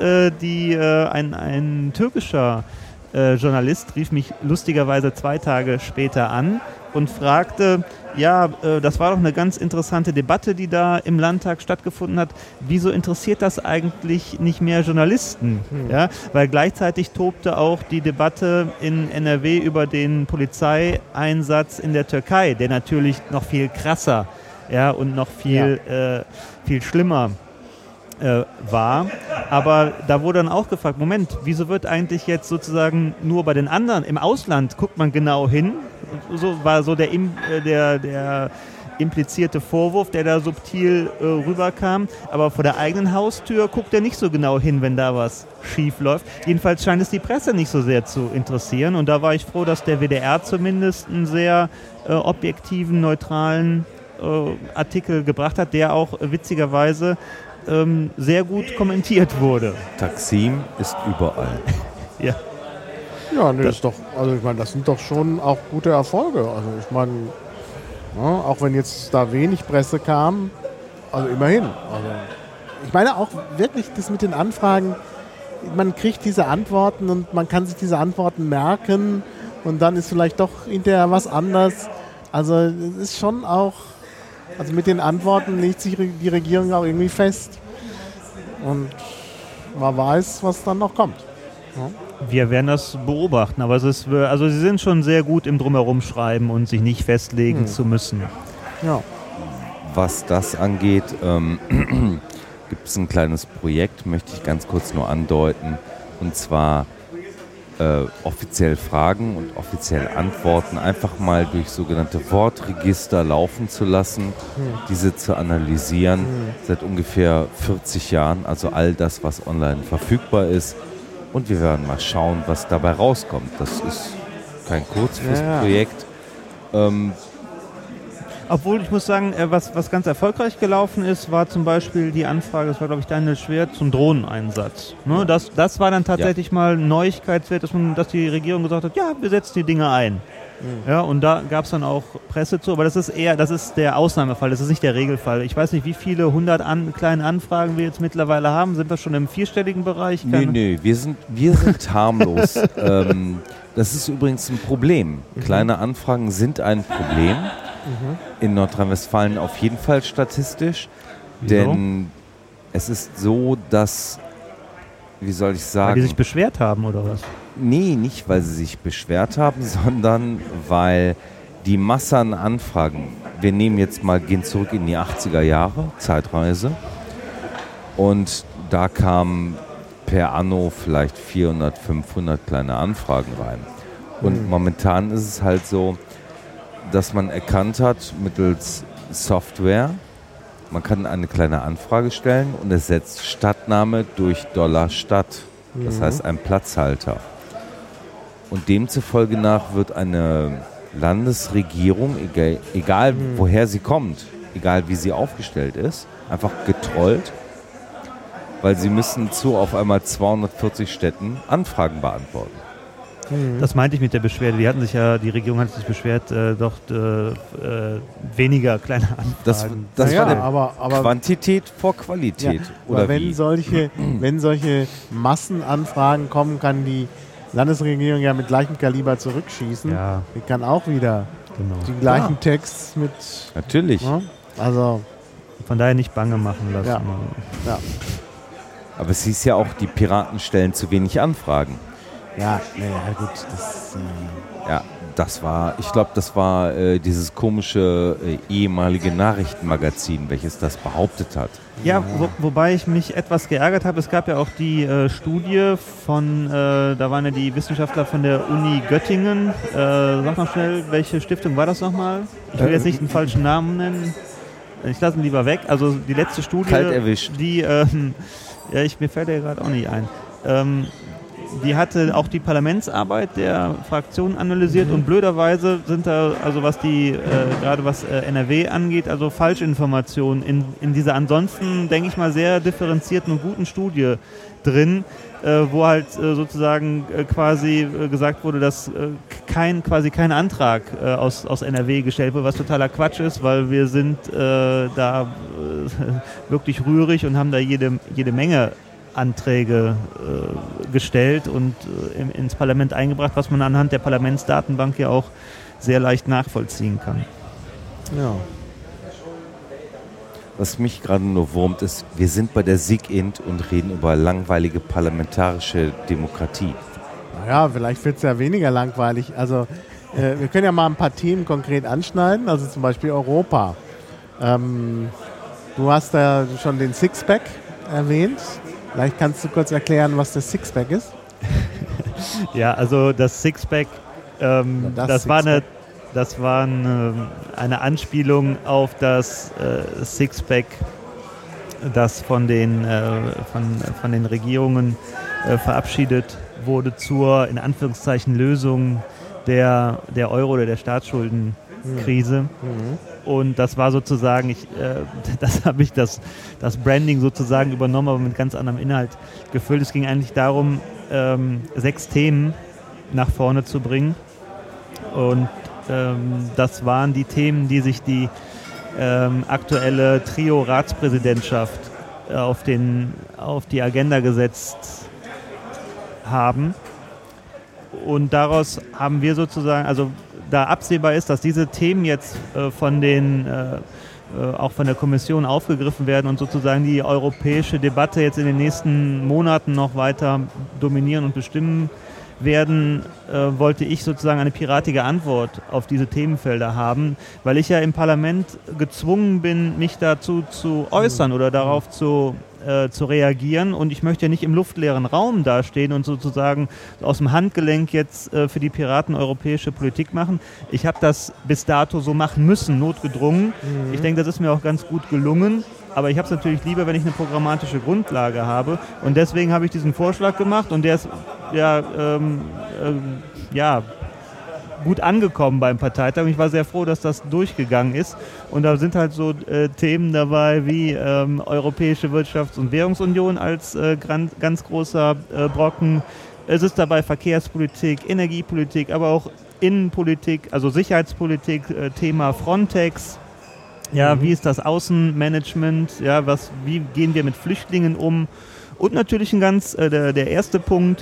ein türkischer Journalist rief mich lustigerweise 2 Tage später an und fragte, das war doch eine ganz interessante Debatte, die da im Landtag stattgefunden hat. Wieso interessiert das eigentlich nicht mehr Journalisten? Ja, weil gleichzeitig tobte auch die Debatte in NRW über den Polizeieinsatz in der Türkei, der natürlich noch viel krasser und noch viel schlimmer war. Aber da wurde dann auch gefragt, Moment, wieso wird eigentlich jetzt sozusagen nur bei den anderen, im Ausland guckt man genau hin, so war so der implizierte Vorwurf, der da subtil rüberkam, aber vor der eigenen Haustür guckt er nicht so genau hin, wenn da was schief läuft. Jedenfalls scheint es die Presse nicht so sehr zu interessieren und da war ich froh, dass der WDR zumindest einen sehr objektiven, neutralen Artikel gebracht hat, der auch witzigerweise sehr gut kommentiert wurde. Taksim ist überall. Ja. Ja, nee, ist doch, also ich meine, das sind doch schon auch gute Erfolge. Also ich meine, auch wenn jetzt da wenig Presse kam, also immerhin. Also ich meine auch wirklich das mit den Anfragen, man kriegt diese Antworten und man kann sich diese Antworten merken und dann ist vielleicht doch hinterher was anders. Also es ist schon auch, also mit den Antworten legt sich die Regierung auch irgendwie fest. Und man weiß, was dann noch kommt. Ja. Wir werden das beobachten, aber sie sind schon sehr gut im Drumherum schreiben und sich nicht festlegen zu müssen. Ja. Was das angeht, gibt es ein kleines Projekt, möchte ich ganz kurz nur andeuten, und zwar offiziell Fragen und offiziell Antworten einfach mal durch sogenannte Wortregister laufen zu lassen, diese zu analysieren, seit ungefähr 40 Jahren, also all das, was online verfügbar ist. Und wir werden mal schauen, was dabei rauskommt. Das ist kein Kurzfristprojekt. Obwohl, ich muss sagen, was ganz erfolgreich gelaufen ist, war zum Beispiel die Anfrage, das war glaube ich Daniel Schwert, zum Drohneneinsatz. Ne, das war dann tatsächlich mal Neuigkeitswert, dass die Regierung gesagt hat, ja, wir setzen die Dinge ein. Ja, und da gab es dann auch Presse zu, aber das ist der Ausnahmefall, das ist nicht der Regelfall. Ich weiß nicht, wie viele 100 kleine Anfragen wir jetzt mittlerweile haben. Sind wir schon im 4-stelligen Bereich? Nee, wir sind harmlos. Das ist übrigens ein Problem. Kleine Anfragen sind ein Problem. In Nordrhein-Westfalen auf jeden Fall statistisch. Denn es ist so, dass, wie soll ich sagen... Weil die sich beschwert haben, oder was? Nee, nicht weil sie sich beschwert haben, sondern weil die Masse an Anfragen, wir gehen zurück in die 80er Jahre, Zeitreise, und da kamen per Anno vielleicht 400, 500 kleine Anfragen rein. Und momentan ist es halt so, dass man erkannt hat, mittels Software, man kann eine kleine Anfrage stellen und es setzt Stadtname durch $Stadt. Das heißt ein Platzhalter. Und demzufolge nach wird eine Landesregierung, egal woher sie kommt, egal wie sie aufgestellt ist, einfach getrollt, weil sie müssen auf einmal 240 Städten Anfragen beantworten. Das meinte ich mit der Beschwerde. Die Regierung hat sich beschwert, weniger kleine Anfragen. Das war der aber Quantität vor Qualität. Ja, oder aber wenn solche Massenanfragen kommen, kann die Landesregierung ja mit gleichem Kaliber zurückschießen. Ja. Die kann auch wieder die gleichen Texts mit... Natürlich. Ja, also... Von daher nicht bange machen lassen. Ja. Aber es hieß ja auch, die Piraten stellen zu wenig Anfragen. Ja, gut. ich glaube, das war dieses komische ehemalige Nachrichtenmagazin, welches das behauptet hat. Ja, wobei ich mich etwas geärgert habe. Es gab ja auch die Studie von, da waren ja die Wissenschaftler von der Uni Göttingen. Sag mal schnell, welche Stiftung war das nochmal? Ich will jetzt nicht den falschen Namen nennen. Ich lasse ihn lieber weg. Also die letzte Studie, Kalt erwischt. Die, mir fällt ja gerade auch nicht ein. Die hatte auch die Parlamentsarbeit der Fraktionen analysiert und blöderweise sind da, also was die, gerade was NRW angeht, also Falschinformationen in dieser ansonsten, denke ich mal, sehr differenzierten und guten Studie drin, wo halt sozusagen quasi gesagt wurde, dass quasi kein Antrag aus NRW gestellt wurde, was totaler Quatsch ist, weil wir sind da wirklich rührig und haben da jede Menge Anträge gestellt und ins Parlament eingebracht, was man anhand der Parlamentsdatenbank ja auch sehr leicht nachvollziehen kann. Ja. Was mich gerade nur wurmt ist, wir sind bei der SIGINT und reden über langweilige parlamentarische Demokratie. Naja, vielleicht wird es ja weniger langweilig. Also wir können ja mal ein paar Themen konkret anschneiden, also zum Beispiel Europa. Du hast da schon den Sixpack erwähnt. Vielleicht kannst du kurz erklären, was das Sixpack ist? Ja, also das Sixpack, das war eine Anspielung auf das Sixpack, das von den Regierungen verabschiedet wurde zur, in Anführungszeichen, Lösung der Euro- oder der Staatsschuldenkrise. Und das war sozusagen, das habe ich das Branding sozusagen übernommen, aber mit ganz anderem Inhalt gefüllt. Es ging eigentlich darum, 6 Themen nach vorne zu bringen. Und das waren die Themen, die sich die aktuelle Trio-Ratspräsidentschaft auf die Agenda gesetzt haben. Und daraus haben wir sozusagen, also da absehbar ist, dass diese Themen jetzt auch von der Kommission aufgegriffen werden und sozusagen die europäische Debatte jetzt in den nächsten Monaten noch weiter dominieren und bestimmen werden, wollte ich sozusagen eine piratige Antwort auf diese Themenfelder haben, weil ich ja im Parlament gezwungen bin, mich dazu zu äußern oder darauf zu reagieren, und ich möchte ja nicht im luftleeren Raum dastehen und sozusagen aus dem Handgelenk jetzt für die Piraten europäische Politik machen. Ich habe das bis dato so machen müssen, notgedrungen. Ich denke, das ist mir auch ganz gut gelungen, aber ich habe es natürlich lieber, wenn ich eine programmatische Grundlage habe, und deswegen habe ich diesen Vorschlag gemacht, und der ist gut angekommen beim Parteitag, und ich war sehr froh, dass das durchgegangen ist. Und da sind halt so Themen dabei wie Europäische Wirtschafts- und Währungsunion als ganz großer Brocken. Es ist dabei Verkehrspolitik, Energiepolitik, aber auch Innenpolitik, also Sicherheitspolitik, Thema Frontex. Ja, wie ist das Außenmanagement? Ja, wie gehen wir mit Flüchtlingen um? Und natürlich der erste Punkt,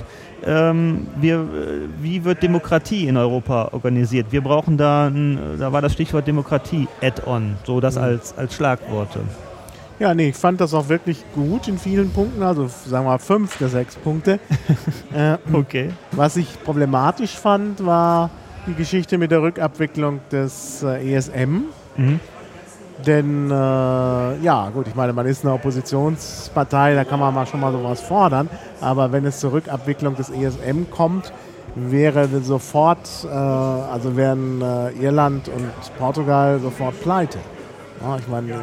wie wird Demokratie in Europa organisiert? Wir brauchen da war das Stichwort Demokratie Add-on, so das als Schlagworte. Ja, nee, ich fand das auch wirklich gut in vielen Punkten, also sagen wir mal 5 der 6 Punkte. Okay. Was ich problematisch fand, war die Geschichte mit der Rückabwicklung des ESM. Denn, gut, ich meine, man ist eine Oppositionspartei, da kann man schon mal sowas fordern, aber wenn es zur Rückabwicklung des ESM kommt, wären Irland und Portugal sofort pleite. Ja, ich meine,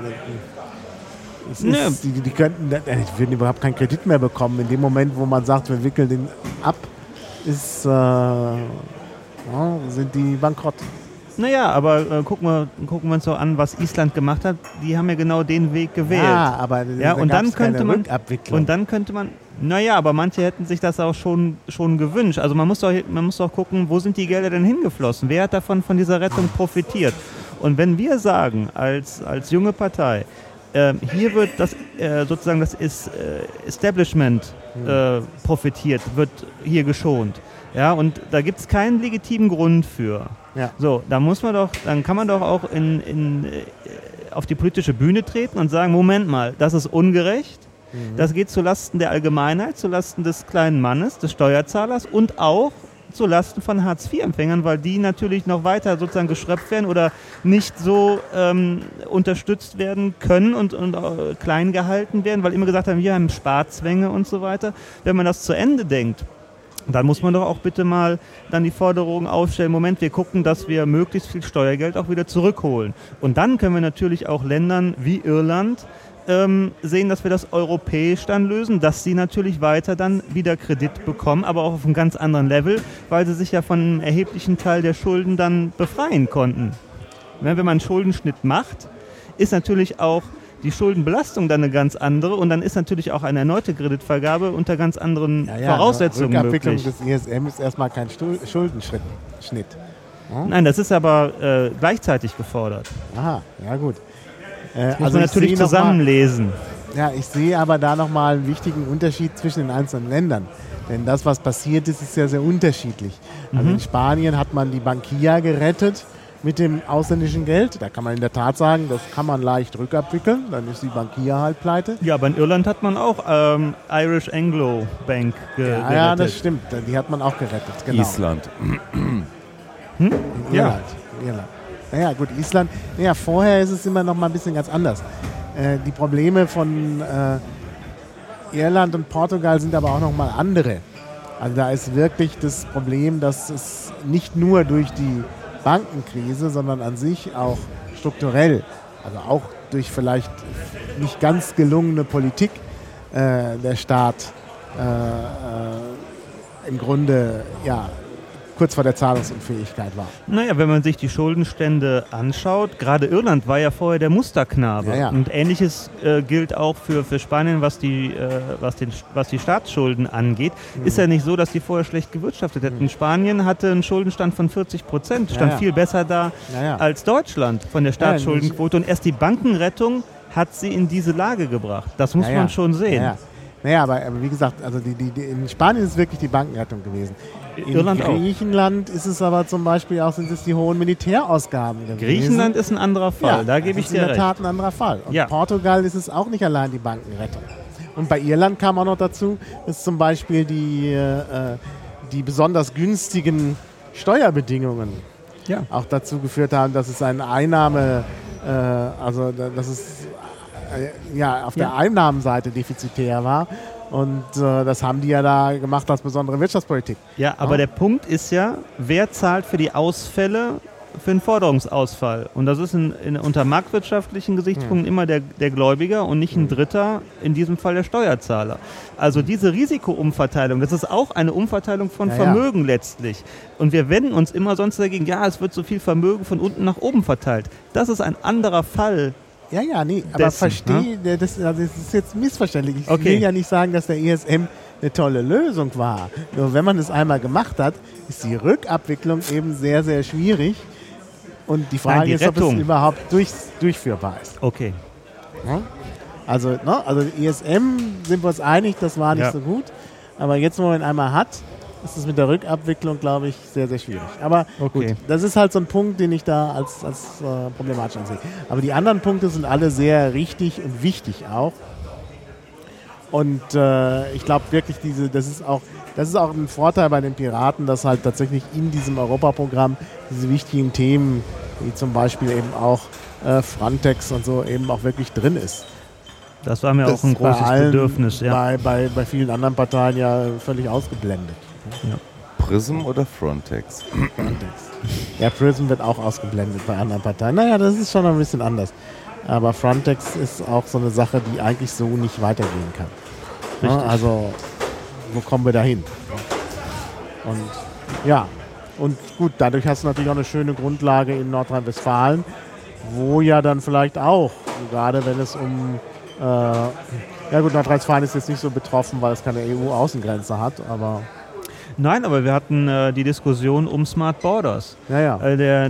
die würden überhaupt keinen Kredit mehr bekommen. In dem Moment, wo man sagt, wir wickeln den ab, sind die bankrott. Naja, aber gucken wir uns doch an, was Island gemacht hat. Die haben ja genau den Weg gewählt. Ja, aber dann könnte man, naja, aber manche hätten sich das auch schon gewünscht. Also man muss doch gucken, wo sind die Gelder denn hingeflossen? Wer hat von dieser Rettung profitiert? Und wenn wir sagen, als junge Partei, hier wird das Establishment profitiert, wird hier geschont. Ja, und da gibt es keinen legitimen Grund für. Ja. So, dann kann man doch auch auf die politische Bühne treten und sagen, Moment mal, das ist ungerecht, das geht zulasten der Allgemeinheit, zulasten des kleinen Mannes, des Steuerzahlers und auch zu Lasten von Hartz-IV-Empfängern, weil die natürlich noch weiter sozusagen geschröpft werden oder nicht so unterstützt werden können und klein gehalten werden, weil immer gesagt haben, wir haben Sparzwänge und so weiter. Wenn man das zu Ende denkt, dann muss man doch auch bitte mal dann die Forderung aufstellen, Moment, wir gucken, dass wir möglichst viel Steuergeld auch wieder zurückholen. Und dann können wir natürlich auch Ländern wie Irland sehen, dass wir das europäisch dann lösen, dass sie natürlich weiter dann wieder Kredit bekommen, aber auch auf einem ganz anderen Level, weil sie sich ja von einem erheblichen Teil der Schulden dann befreien konnten. Wenn man einen Schuldenschnitt macht, ist natürlich auch die Schuldenbelastung dann eine ganz andere und dann ist natürlich auch eine erneute Kreditvergabe unter ganz anderen Voraussetzungen Rückabwicklung möglich. des ISM ist erstmal kein Schuldenschnitt. Ja? Nein, das ist aber gleichzeitig gefordert. Aha, ja gut. Das muss man natürlich zusammenlesen. Ich sehe aber da nochmal einen wichtigen Unterschied zwischen den einzelnen Ländern. Denn das, was passiert ist, ist ja sehr unterschiedlich. Also in Spanien hat man die Bankia gerettet mit dem ausländischen Geld. Da kann man in der Tat sagen, das kann man leicht rückabwickeln, dann ist die Bankia halt pleite. Ja, aber in Irland hat man auch Irish Anglo Bank gerettet. Ja, das stimmt, die hat man auch gerettet. Genau. Island. Irland. Naja, gut, Island. Naja, vorher ist es immer noch mal ein bisschen ganz anders. Die Probleme von Irland und Portugal sind aber auch noch mal andere. Also da ist wirklich das Problem, dass es nicht nur durch die Bankenkrise, sondern an sich auch strukturell, also auch durch vielleicht nicht ganz gelungene Politik der Staat im Grunde kurz vor der Zahlungsunfähigkeit war. Naja, wenn man sich die Schuldenstände anschaut, gerade Irland war ja vorher der Musterknabe. Ja. Und Ähnliches gilt auch für Spanien, was die Staatsschulden angeht. Ist ja nicht so, dass die vorher schlecht gewirtschaftet hätten. Spanien hatte einen Schuldenstand von 40%, stand viel besser da als Deutschland von der Staatsschuldenquote. Und erst die Bankenrettung hat sie in diese Lage gebracht. Das muss man schon sehen. Naja, aber wie gesagt, also in Spanien ist es wirklich die Bankenrettung gewesen. In Irland Griechenland ist es aber zum Beispiel auch, sind es die hohen Militärausgaben gewesen. Griechenland ist ein anderer Fall, da gebe ich dir recht. Das ist in der Tat ein anderer Fall. Und Portugal ist es auch nicht allein die Bankenrettung. Und bei Irland kam auch noch dazu, dass zum Beispiel die besonders günstigen Steuerbedingungen auch dazu geführt haben, dass es eine Einnahme, dass es auf der Einnahmenseite defizitär war. Und das haben die ja da gemacht als besondere Wirtschaftspolitik. Ja, aber der Punkt ist ja, wer zahlt für die Ausfälle für einen Forderungsausfall? Und das ist unter marktwirtschaftlichen Gesichtspunkten immer der Gläubiger und nicht ein Dritter, in diesem Fall der Steuerzahler. Also diese Risikoumverteilung, das ist auch eine Umverteilung von Vermögen letztlich. Und wir wenden uns immer sonst dagegen, es wird so viel Vermögen von unten nach oben verteilt. Das ist ein anderer Fall. Aber verstehe, das ist jetzt missverständlich. Ich will ja nicht sagen, dass der ESM eine tolle Lösung war. Nur wenn man es einmal gemacht hat, ist die Rückabwicklung eben sehr, sehr schwierig. Und die Frage ist, ob es überhaupt durchführbar ist. Okay. Also ESM sind wir uns einig, das war nicht so gut. Aber jetzt, wo man ihn einmal hat, ist es mit der Rückabwicklung, glaube ich, sehr, sehr schwierig. Aber gut, das ist halt so ein Punkt, den ich da als problematisch ansehe. Aber die anderen Punkte sind alle sehr richtig und wichtig auch. Und ich glaube wirklich, das ist auch ein Vorteil bei den Piraten, dass halt tatsächlich in diesem Europaprogramm diese wichtigen Themen, wie zum Beispiel eben auch Frontex und so, eben auch wirklich drin ist. Das war mir auch ein großes Bedürfnis. Ja. Bei vielen anderen Parteien ja völlig ausgeblendet. Ja. Prism oder Frontex? Frontex. Ja, Prism wird auch ausgeblendet bei anderen Parteien. Naja, das ist schon ein bisschen anders. Aber Frontex ist auch so eine Sache, die eigentlich so nicht weitergehen kann. Ja, also, wo kommen wir da hin? Und gut, dadurch hast du natürlich auch eine schöne Grundlage in Nordrhein-Westfalen, wo ja dann vielleicht auch, gerade wenn es um Nordrhein-Westfalen ist jetzt nicht so betroffen, weil es keine EU-Außengrenze hat, aber... Nein, aber wir hatten die Diskussion um Smart Borders. Der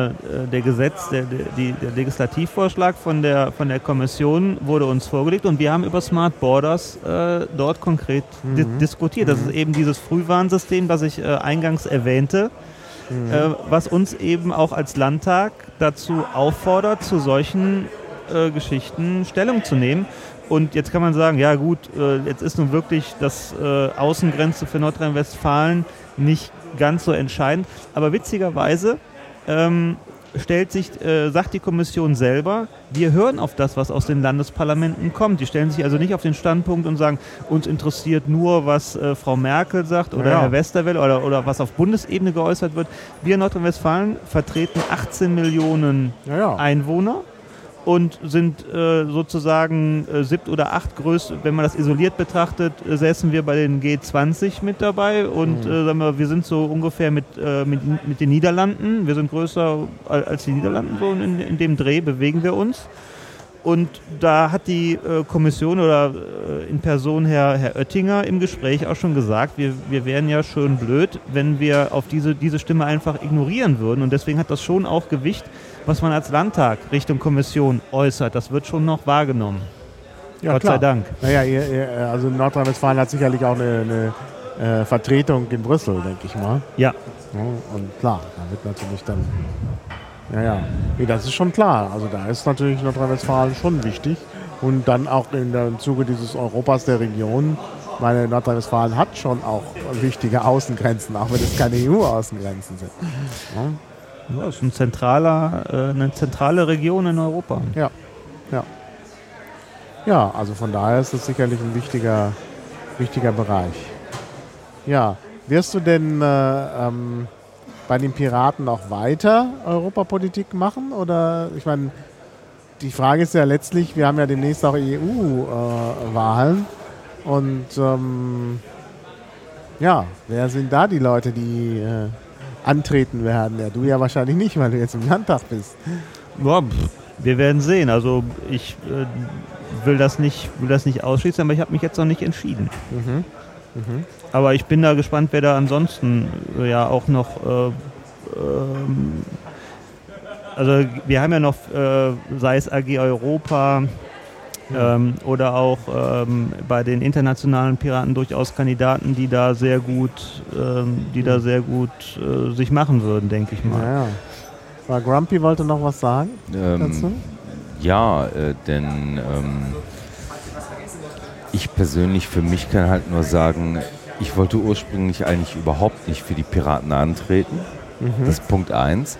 Legislativvorschlag von der Kommission wurde uns vorgelegt und wir haben über Smart Borders dort konkret diskutiert. Das ist eben dieses Frühwarnsystem, das ich eingangs erwähnte, was uns eben auch als Landtag dazu auffordert, zu solchen Geschichten Stellung zu nehmen. Und jetzt kann man sagen, jetzt ist nun wirklich das Außengrenze für Nordrhein-Westfalen nicht ganz so entscheidend. Aber witzigerweise sagt die Kommission selber, wir hören auf das, was aus den Landesparlamenten kommt. Die stellen sich also nicht auf den Standpunkt und sagen, uns interessiert nur, was Frau Merkel sagt oder Herr Westerwelle oder was auf Bundesebene geäußert wird. Wir in Nordrhein-Westfalen vertreten 18 Millionen Einwohner und sind sozusagen 7. oder 8 größte, wenn man das isoliert betrachtet, säßen wir bei den G20 mit dabei und sagen wir sind so ungefähr mit den Niederlanden, wir sind größer als die Niederlanden, so in dem Dreh bewegen wir uns. Und da hat die Kommission oder in Person Herr Oettinger im Gespräch auch schon gesagt, wir wären ja schön blöd, wenn wir auf diese Stimme einfach ignorieren würden. Und deswegen hat das schon auch Gewicht, was man als Landtag Richtung Kommission äußert. Das wird schon noch wahrgenommen. Ja, Gott sei Dank. Naja, also Nordrhein-Westfalen hat sicherlich auch eine Vertretung in Brüssel, denke ich mal. Ja. Und klar, da wird natürlich dann... Nee, das ist schon klar. Also da ist natürlich Nordrhein-Westfalen schon wichtig. Und dann auch im Zuge dieses Europas der Region, meine Nordrhein-Westfalen hat schon auch wichtige Außengrenzen, auch wenn es keine EU-Außengrenzen sind. Ja, es ist eine zentrale Region in Europa. Ja, also von daher ist es sicherlich ein wichtiger Bereich. Ja, wirst du denn bei den Piraten auch weiter Europapolitik machen? Oder, ich meine, die Frage ist ja letztlich, wir haben ja demnächst auch EU-Wahlen. Und wer sind da die Leute, die antreten werden? Ja, du ja wahrscheinlich nicht, weil du jetzt im Landtag bist. Ja, wir werden sehen. Also ich will das nicht ausschließen, aber ich habe mich jetzt noch nicht entschieden. Aber ich bin da gespannt, wer da ansonsten auch noch also wir haben ja noch sei es AG Europa oder auch bei den internationalen Piraten durchaus Kandidaten, die da sehr gut sich machen würden, denke ich mal. Ja. Grumpy wollte noch was sagen dazu? Ja, denn ich persönlich für mich kann halt nur sagen, ich wollte ursprünglich eigentlich überhaupt nicht für die Piraten antreten. Das ist Punkt 1.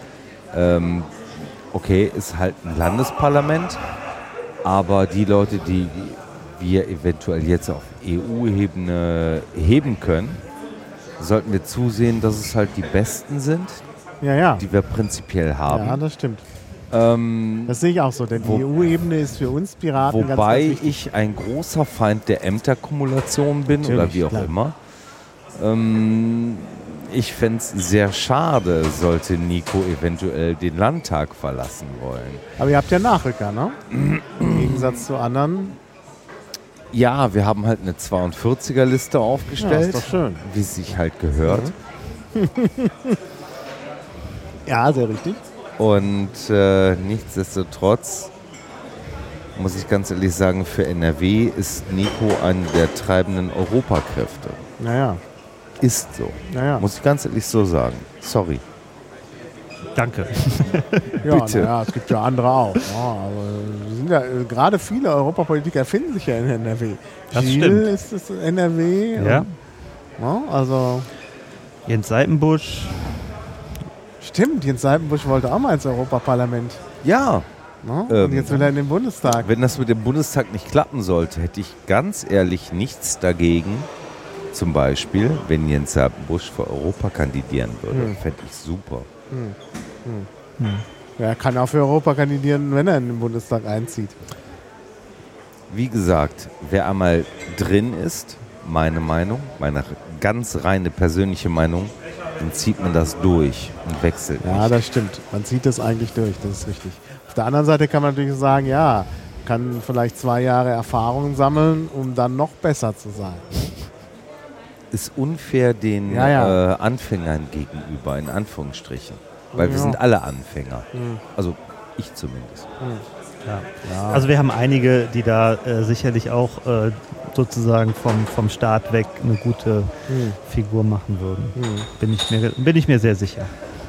Okay, ist halt ein Landesparlament, aber die Leute, die wir eventuell jetzt auf EU-Ebene heben können, sollten wir zusehen, dass es halt die Besten sind, die wir prinzipiell haben. Ja, das stimmt. Das sehe ich auch so, denn die EU-Ebene ist für uns Piraten ganz wichtig. Wobei ich ein großer Feind der Ämterkumulation bin, natürlich, oder wie auch immer. Ich fände es sehr schade, sollte Nico eventuell den Landtag verlassen wollen. Aber ihr habt ja Nachrücker, ne? Im Gegensatz zu anderen. Ja, wir haben halt eine 42er-Liste aufgestellt. Ja, ist doch schön. Wie es sich halt gehört. Ja, sehr richtig. Und nichtsdestotrotz muss ich ganz ehrlich sagen, für NRW ist Nico eine der treibenden Europakräfte. Naja. Ist so. Naja. Muss ich ganz ehrlich so sagen. Sorry. Danke. Ja, es gibt ja andere auch. Ja, aber sind ja gerade viele Europapolitiker finden sich ja in NRW. Das Gilles ist das NRW. Ja. Also Jens Seitenbusch. Stimmt, Jens Seitenbusch wollte auch mal ins Europaparlament. Ja. Und jetzt will er in den Bundestag. Wenn das mit dem Bundestag nicht klappen sollte, hätte ich ganz ehrlich nichts dagegen, zum Beispiel, wenn Jens Seitenbusch für Europa kandidieren würde. Fände ich super. Ja, er kann auch für Europa kandidieren, wenn er in den Bundestag einzieht. Wie gesagt, wer einmal drin ist, meine Meinung, meine ganz reine persönliche Meinung, dann zieht man das durch und wechselt nicht. Ja, das stimmt. Man zieht das eigentlich durch, das ist richtig. Auf der anderen Seite kann man natürlich sagen, ja, kann vielleicht 2 Jahre Erfahrung sammeln, um dann noch besser zu sein. Ist unfair den Anfängern gegenüber, in Anführungsstrichen. Weil wir sind alle Anfänger. Also ich zumindest. Ja. Also wir haben einige, die da sicherlich auch sozusagen vom Start weg eine gute Figur machen würden. Bin ich mir sehr sicher.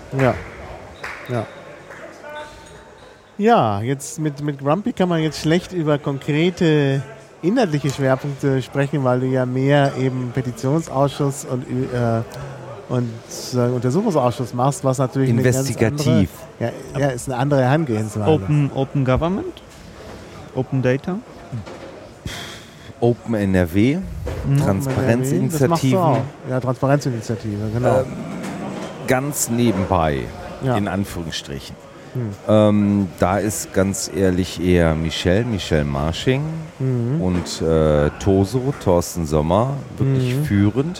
Ja, jetzt mit Grumpy kann man jetzt schlecht über konkrete inhaltliche Schwerpunkte sprechen, weil du ja mehr eben Petitionsausschuss und Untersuchungsausschuss machst, was natürlich investigativ. Ist eine andere Herangehensweise. Open Government? Open Data? Open NRW, Transparenzinitiativen. Ja, Transparenzinitiative, genau. Ganz nebenbei, in Anführungsstrichen. Da ist ganz ehrlich eher Michel Marsching und Thorsten Sommer wirklich führend.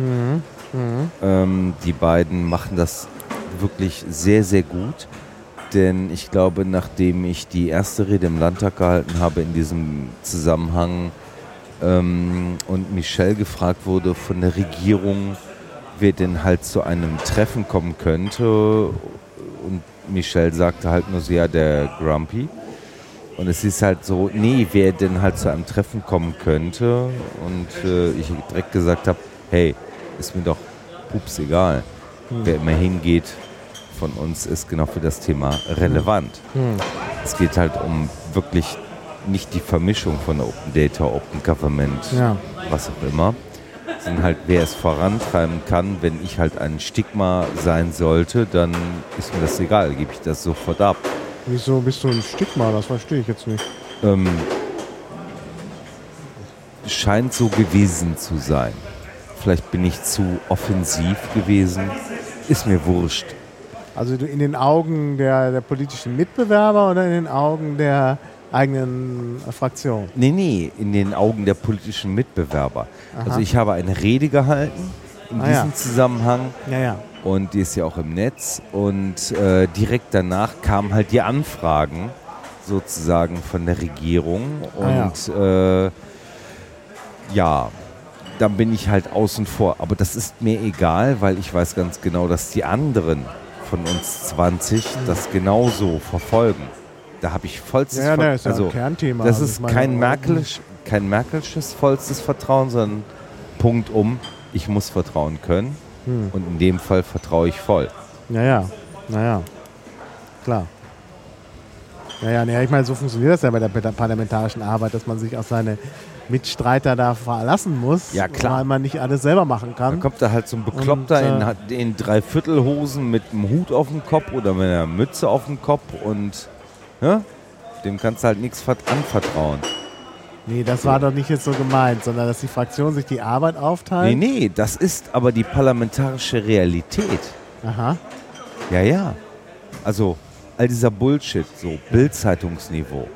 Die beiden machen das wirklich sehr, sehr gut. Denn ich glaube, nachdem ich die erste Rede im Landtag gehalten habe in diesem Zusammenhang und Michel gefragt wurde von der Regierung, wer denn halt zu einem Treffen kommen könnte, und Michel sagte halt nur so, ja, der Grumpy. Und es ist halt so, nee, wer denn halt zu einem Treffen kommen könnte. Und ich direkt gesagt habe, hey, ist mir doch pups egal. Wer immer hingeht von uns, ist genau für das Thema relevant. Es geht halt um wirklich nicht die Vermischung von Open Data, Open Government, was auch immer. Sondern halt, wer es vorantreiben kann. Wenn ich halt ein Stigma sein sollte, dann ist mir das egal, gebe ich das sofort ab. Wieso bist du ein Stigma? Das verstehe ich jetzt nicht. Scheint so gewesen zu sein. Vielleicht bin ich zu offensiv gewesen. Ist mir wurscht. Also in den Augen der politischen Mitbewerber oder in den Augen der eigenen Fraktion? Nee, in den Augen der politischen Mitbewerber. Aha. Also ich habe eine Rede gehalten in diesem Zusammenhang. Und die ist ja auch im Netz. Und direkt danach kamen halt die Anfragen sozusagen von der Regierung. Und dann bin ich halt außen vor. Aber das ist mir egal, weil ich weiß ganz genau, dass die anderen von uns 20 das genauso verfolgen. Da habe ich vollstes Vertrauen. Das ist ja ein Kernthema. Das ist kein Merkelsches vollstes Vertrauen, sondern ich muss vertrauen können. Und in dem Fall vertraue ich voll. Klar. Ich meine, so funktioniert das ja bei der parlamentarischen Arbeit, dass man sich auf seine Mitstreiter da verlassen muss, weil man nicht alles selber machen kann. Da kommt da halt so ein Bekloppter in Dreiviertelhosen mit einem Hut auf dem Kopf oder mit einer Mütze auf dem Kopf und dem kannst du halt nichts anvertrauen. Nee, das war doch nicht jetzt so gemeint, sondern dass die Fraktion sich die Arbeit aufteilt. Nee, das ist aber die parlamentarische Realität. Aha. Ja. Also all dieser Bullshit, so Bild-Zeitungsniveau.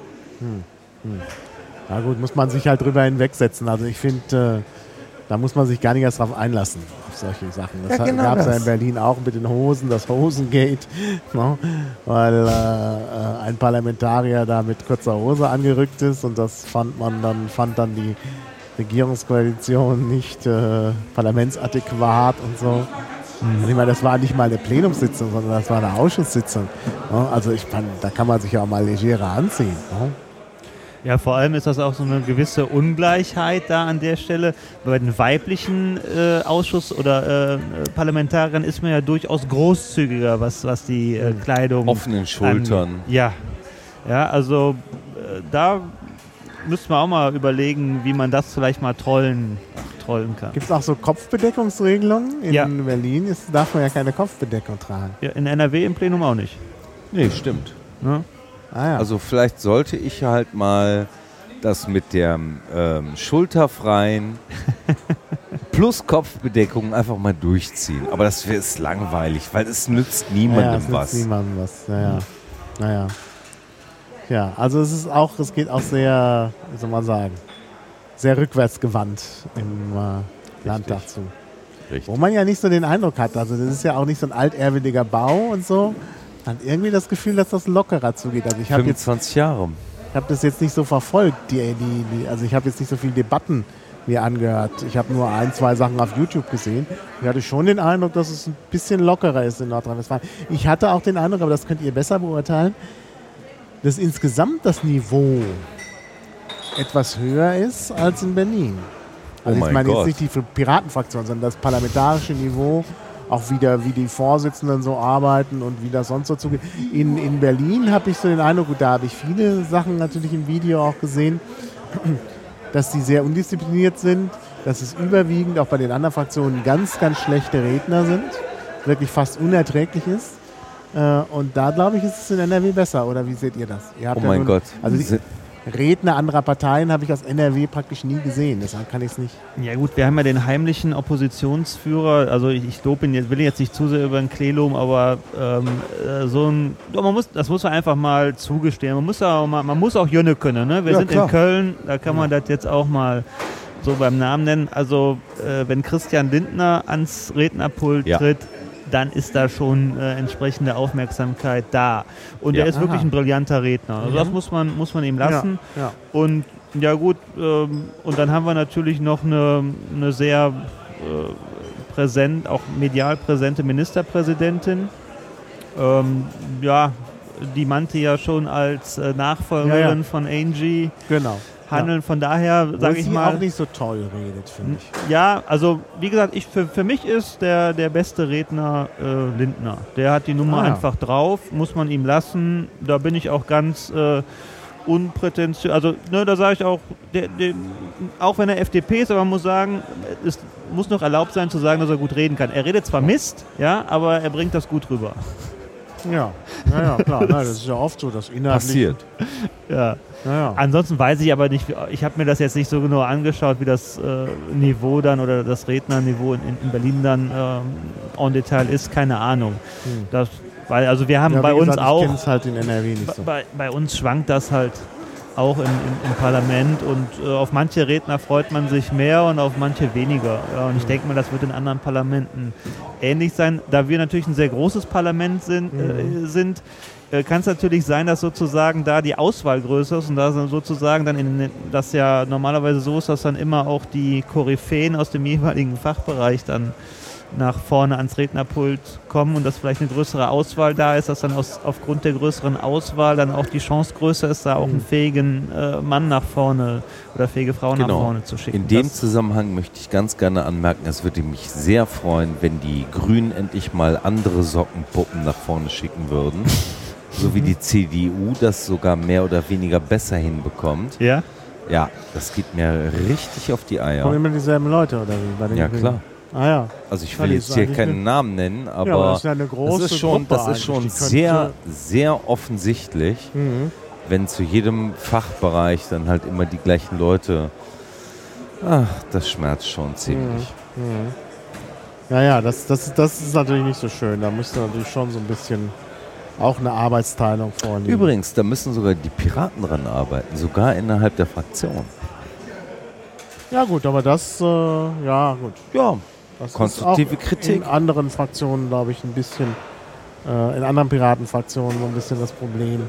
Na gut, muss man sich halt drüber hinwegsetzen. Also ich finde, da muss man sich gar nicht erst drauf einlassen, auf solche Sachen. Das gab es ja in Berlin auch mit den Hosen, das Hosengate, weil ein Parlamentarier da mit kurzer Hose angerückt ist und das fand dann die Regierungskoalition nicht parlamentsadäquat und so. Und ich meine, das war nicht mal eine Plenumssitzung, sondern das war eine Ausschusssitzung. Also ich fand, da kann man sich ja auch mal legerer anziehen. Ja, vor allem ist das auch so eine gewisse Ungleichheit da an der Stelle. Bei den weiblichen Ausschuss- oder Parlamentariern ist man ja durchaus großzügiger, was die Kleidung offenen Schultern. Ja, also da müsste man auch mal überlegen, wie man das vielleicht mal trollen kann. Gibt es auch so Kopfbedeckungsregelungen? In Berlin darf man ja keine Kopfbedeckung tragen. Ja, in NRW im Plenum auch nicht. Nee, stimmt. Ja? Also vielleicht sollte ich halt mal das mit der schulterfreien plus Kopfbedeckung einfach mal durchziehen. Aber das ist langweilig, weil es nützt niemandem was. Ja, also es geht auch sehr, wie soll man sagen, sehr rückwärtsgewandt im Landtag zu. Richtig. Wo man ja nicht so den Eindruck hat, also das ist ja auch nicht so ein altehrwürdiger Bau und so. Man hat irgendwie das Gefühl, dass das lockerer zugeht. Also ich 25 Jahre. Ich habe das jetzt nicht so verfolgt, also ich habe jetzt nicht so viele Debatten mir angehört. Ich habe nur 1-2 Sachen auf YouTube gesehen. Ich hatte schon den Eindruck, dass es ein bisschen lockerer ist in Nordrhein-Westfalen. Ich hatte auch den Eindruck, aber das könnt ihr besser beurteilen, dass insgesamt das Niveau etwas höher ist als in Berlin. Also ich meine jetzt nicht die Piratenfraktion, sondern das parlamentarische Niveau, auch wieder wie die Vorsitzenden so arbeiten und wie das sonst so zugeht. In Berlin habe ich so den Eindruck, da habe ich viele Sachen natürlich im Video auch gesehen, dass die sehr undiszipliniert sind dass es überwiegend auch bei den anderen Fraktionen ganz, ganz schlechte Redner sind. Wirklich fast unerträglich ist. Und da, glaube ich, ist es in NRW besser. Oder wie seht ihr das? Ihr habt Oh mein Gott. Also die Redner anderer Parteien habe ich aus NRW praktisch nie gesehen. Deshalb kann ich es nicht. Ja gut, wir haben ja den heimlichen Oppositionsführer, also ich lobe ihn jetzt, will ihn jetzt nicht zu sehr über den Klee loben, aber das muss man einfach mal zugestehen. Man muss auch Jönne können. Ne? Wir sind klar. In Köln, da kann man das jetzt auch mal so beim Namen nennen. Also wenn Christian Lindner ans Rednerpult tritt, dann ist da schon entsprechende Aufmerksamkeit da. Und er ist wirklich ein brillanter Redner. Also das muss man ihm lassen. Ja. Und ja gut, und dann haben wir natürlich noch eine sehr auch medial präsente Ministerpräsidentin. Die Mante ja schon als Nachfolgerin von Angie. Genau. Handeln. Von daher, sage ich mal... auch nicht so toll redet, finde ich. Ja, also wie gesagt, für mich ist der beste Redner Lindner. Der hat die Nummer einfach drauf, muss man ihm lassen. Da bin ich auch ganz unprätentiös. Also da sage ich auch, auch wenn er FDP ist, aber man muss sagen, es muss noch erlaubt sein zu sagen, dass er gut reden kann. Er redet zwar Mist, aber er bringt das gut rüber. Ja, klar. Das ist ja oft so, dass inhaltlich... Passiert. Ja. Ansonsten weiß ich aber nicht, ich habe mir das jetzt nicht so genau angeschaut, wie das Niveau dann oder das Rednerniveau in Berlin dann en Detail ist, keine Ahnung. Weil wir haben bei uns auch... Ich kenne es halt in NRW nicht so. Bei uns schwankt das halt auch im Parlament und auf manche Redner freut man sich mehr und auf manche weniger. Ja, und ich denke mal, das wird in anderen Parlamenten ähnlich sein. Da wir natürlich ein sehr großes Parlament sind, kann es natürlich sein, dass sozusagen da die Auswahl größer ist und da sozusagen dann das ja normalerweise so ist, dass dann immer auch die Koryphäen aus dem jeweiligen Fachbereich dann nach vorne ans Rednerpult kommen und dass vielleicht eine größere Auswahl da ist, dass dann aufgrund der größeren Auswahl dann auch die Chance größer ist, da auch einen fähigen Mann nach vorne oder fähige Frau nach vorne zu schicken. In dem Zusammenhang möchte ich ganz gerne anmerken, es würde mich sehr freuen, wenn die Grünen endlich mal andere Sockenpuppen nach vorne schicken würden, so wie die CDU das sogar mehr oder weniger besser hinbekommt. Ja? Ja, das geht mir richtig auf die Eier. Kommen immer dieselben Leute, oder wie? Bei den Grünen? Klar. Also ich will jetzt hier keinen Namen nennen, aber das ist ja eine große das ist schon sehr, sehr offensichtlich, wenn zu jedem Fachbereich dann halt immer die gleichen Leute, das schmerzt schon ziemlich. Ja, das ist natürlich nicht so schön, da müsste natürlich schon so ein bisschen auch eine Arbeitsteilung vorliegen. Übrigens, da müssen sogar die Piraten dran arbeiten, sogar innerhalb der Fraktion. Ja gut, aber das, gut. Ja. Das konstruktive ist auch Kritik. In anderen Fraktionen, glaube ich, ein bisschen, in anderen Piratenfraktionen so ein bisschen das Problem.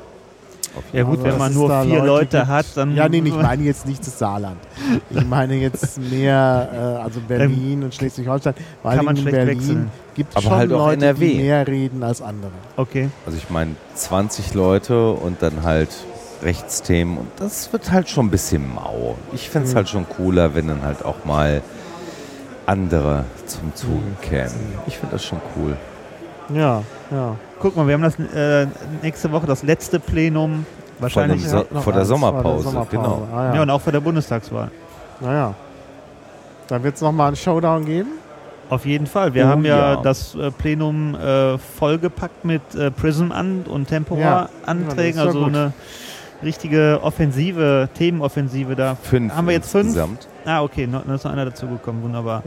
Ja gut, wenn man nur 4 Leute hat, dann... Ja, nee, ich meine jetzt nicht das Saarland. Ich meine jetzt mehr, also Berlin und Schleswig-Holstein. Weil kann man in schlecht Berlin wechseln. Gibt es aber schon halt auch Leute, NRW. Die mehr reden als andere. Okay. Also ich meine 20 Leute und dann halt Rechtsthemen und das wird halt schon ein bisschen mau. Ich fände es halt schon cooler, wenn dann halt auch mal andere zum Zuge kämen. Ich finde das schon cool. Ja. Guck mal, wir haben das nächste Woche das letzte Plenum wahrscheinlich vor der Sommerpause. Genau. Ja, und auch vor der Bundestagswahl. Naja. Da wird es nochmal einen Showdown geben? Auf jeden Fall. Wir haben ja das Plenum vollgepackt mit Prism und Tempora-Anträgen, ja also eine richtige Themenoffensive da. 5 haben wir jetzt 5? Insgesamt. Okay, da ist noch einer dazugekommen, wunderbar.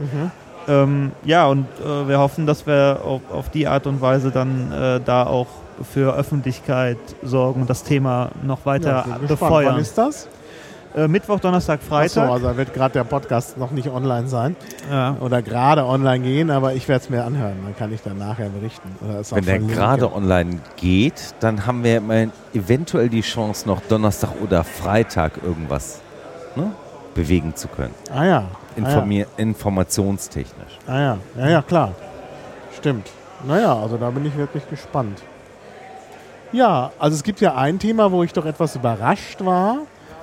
Wir hoffen, dass wir auf die Art und Weise dann da auch für Öffentlichkeit sorgen und das Thema noch weiter befeuern. Wann ist das? Mittwoch, Donnerstag, Freitag. Achso, also da wird gerade der Podcast noch nicht online sein. Ja. Oder gerade online gehen, aber ich werde es mir anhören. Dann kann ich dann nachher berichten. Wenn der gerade online geht, dann haben wir eventuell die Chance, noch Donnerstag oder Freitag irgendwas bewegen zu können. Informationstechnisch. Ja, klar. Stimmt. Naja, also da bin ich wirklich gespannt. Ja, also es gibt ja ein Thema, wo ich doch etwas überrascht war.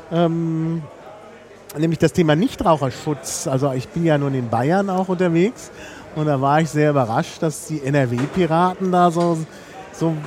Nämlich das Thema Nichtraucherschutz. Also ich bin ja nun in Bayern auch unterwegs und da war ich sehr überrascht, dass die NRW-Piraten da so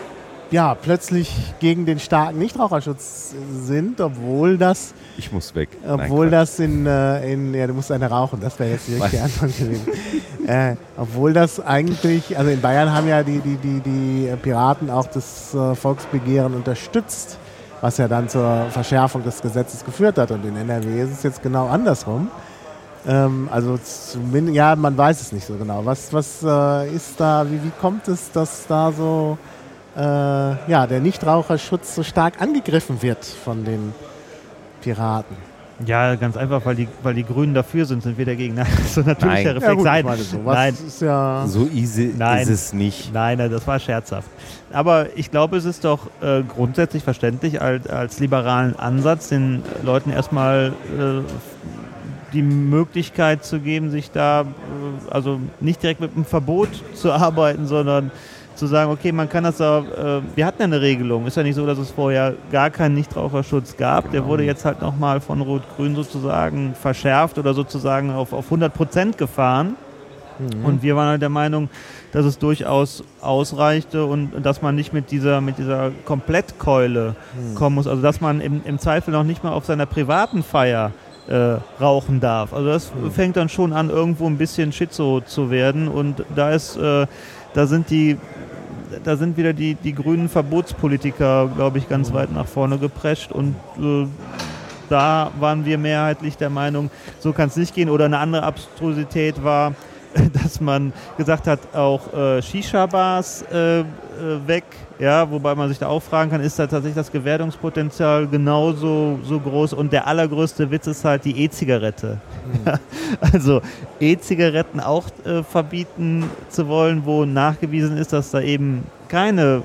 plötzlich gegen den starken Nichtraucherschutz sind, obwohl das... Ich muss weg. Obwohl das du musst eine rauchen, das wäre jetzt die richtige Antwort gewesen. Obwohl das eigentlich, also in Bayern haben ja die Piraten auch das Volksbegehren unterstützt, was ja dann zur Verschärfung des Gesetzes geführt hat. Und in NRW ist es jetzt genau andersrum. Also zumindest, man weiß es nicht so genau. Was ist da, wie kommt es, dass da so der Nichtraucherschutz so stark angegriffen wird von den Piraten? Ja, ganz einfach, weil die Grünen dafür sind wir dagegen. Nein, so natürlicher Reflex. Nein, nein. Ist ja so easy ist es nicht. Nein, das war scherzhaft. Aber ich glaube, es ist doch grundsätzlich verständlich als liberalen Ansatz, den Leuten erstmal die Möglichkeit zu geben, sich da also nicht direkt mit einem Verbot zu arbeiten, sondern zu sagen, okay, man kann das auch, wir hatten ja eine Regelung, ist ja nicht so, dass es vorher gar keinen Nichtraucherschutz gab, der wurde jetzt halt nochmal von Rot-Grün sozusagen verschärft oder sozusagen auf 100% gefahren und wir waren halt der Meinung, dass es durchaus ausreichte und dass man nicht mit dieser Komplettkeule kommen muss, also dass man im Zweifel noch nicht mal auf seiner privaten Feier rauchen darf. Also das fängt dann schon an, irgendwo ein bisschen schizo zu werden und da sind wieder die grünen Verbotspolitiker, glaube ich, ganz weit nach vorne geprescht und da waren wir mehrheitlich der Meinung, so kann es nicht gehen. Oder eine andere Abstrusität war, dass man gesagt hat, auch Shisha-Bars weg, ja, wobei man sich da auch fragen kann, ist da tatsächlich das Gefährdungspotenzial genauso so groß? Und der allergrößte Witz ist halt die E-Zigarette. Also E-Zigaretten auch verbieten zu wollen, wo nachgewiesen ist, dass da eben keine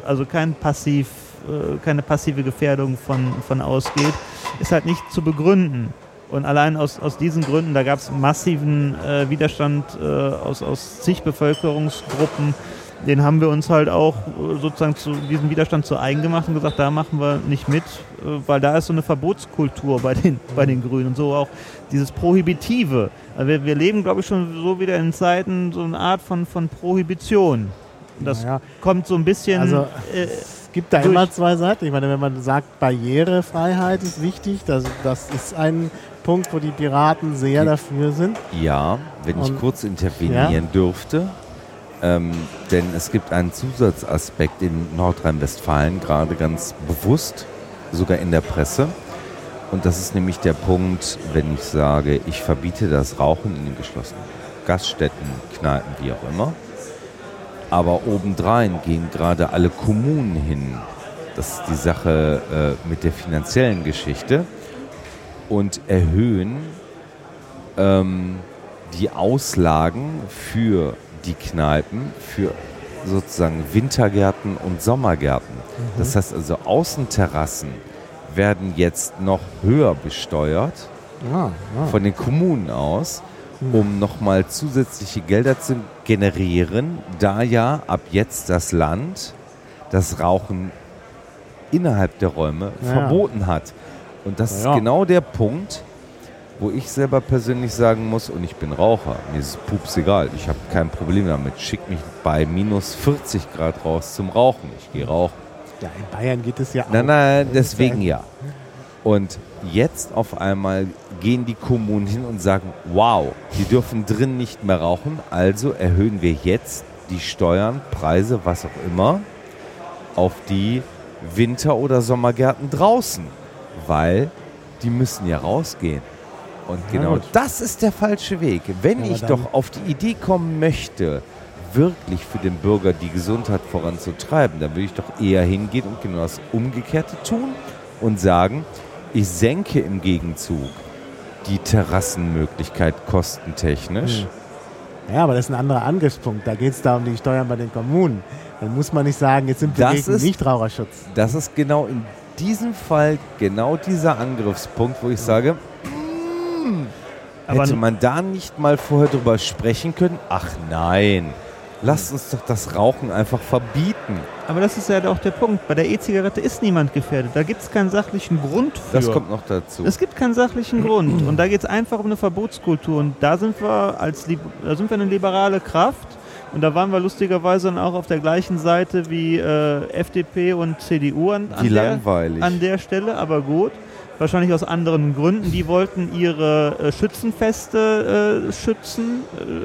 passive Gefährdung von ausgeht, ist halt nicht zu begründen. Und allein aus diesen Gründen, da gab es massiven Widerstand aus zig Bevölkerungsgruppen. Den haben wir uns halt auch sozusagen zu diesem Widerstand zu eigen gemacht und gesagt, da machen wir nicht mit, weil da ist so eine Verbotskultur bei den Grünen und so auch dieses Prohibitive. Also wir leben, glaube ich, schon so wieder in Zeiten so eine Art von Prohibition. Und das kommt so ein bisschen... Also, es gibt da immer zwei Seiten. Ich meine, wenn man sagt, Barrierefreiheit ist wichtig, das ist ein Punkt, wo die Piraten sehr dafür sind. Ja, wenn ich kurz intervenieren dürfte. Denn es gibt einen Zusatzaspekt in Nordrhein-Westfalen, gerade ganz bewusst, sogar in der Presse. Und das ist nämlich der Punkt, wenn ich sage, ich verbiete das Rauchen in den geschlossenen Gaststätten, Kneipen, wie auch immer. Aber obendrein gehen gerade alle Kommunen hin. Das ist die Sache mit der finanziellen Geschichte. Und erhöhen die Auslagen für die Kneipen, für sozusagen Wintergärten und Sommergärten. Das heißt also, Außenterrassen werden jetzt noch höher besteuert von den Kommunen aus, um nochmal zusätzliche Gelder zu generieren, da ja ab jetzt das Land das Rauchen innerhalb der Räume verboten hat. Und das ist genau der Punkt, wo ich selber persönlich sagen muss, und ich bin Raucher, mir ist es pups egal, ich habe kein Problem damit, schick mich bei minus 40 Grad raus zum Rauchen, ich gehe rauchen. Ja, in Bayern geht es ja auch. Nein, deswegen ja. Und jetzt auf einmal gehen die Kommunen hin und sagen, wow, die dürfen drin nicht mehr rauchen, also erhöhen wir jetzt die Steuern, Preise, was auch immer, auf die Winter- oder Sommergärten draußen, weil die müssen ja rausgehen. Und genau das ist der falsche Weg. Wenn ich doch auf die Idee kommen möchte, wirklich für den Bürger die Gesundheit voranzutreiben, dann würde ich doch eher hingehen und genau das Umgekehrte tun und sagen, ich senke im Gegenzug die Terrassenmöglichkeit kostentechnisch. Ja, aber das ist ein anderer Angriffspunkt. Da geht es da um die Steuern bei den Kommunen. Dann muss man nicht sagen, jetzt sind wir gegen Nichtraucherschutz. Das ist genau in diesem Fall genau dieser Angriffspunkt, wo ich sage, hätte man da nicht mal vorher drüber sprechen können? Ach nein, lasst uns doch das Rauchen einfach verbieten. Aber das ist ja auch der Punkt. Bei der E-Zigarette ist niemand gefährdet. Da gibt es keinen sachlichen Grund für. Das kommt noch dazu. Es gibt keinen sachlichen Grund. Und da geht es einfach um eine Verbotskultur. Und da sind wir eine liberale Kraft, Und da waren wir lustigerweise dann auch auf der gleichen Seite wie FDP und CDU an der Stelle, aber gut. Wahrscheinlich aus anderen Gründen. Die wollten ihre Schützenfeste schützen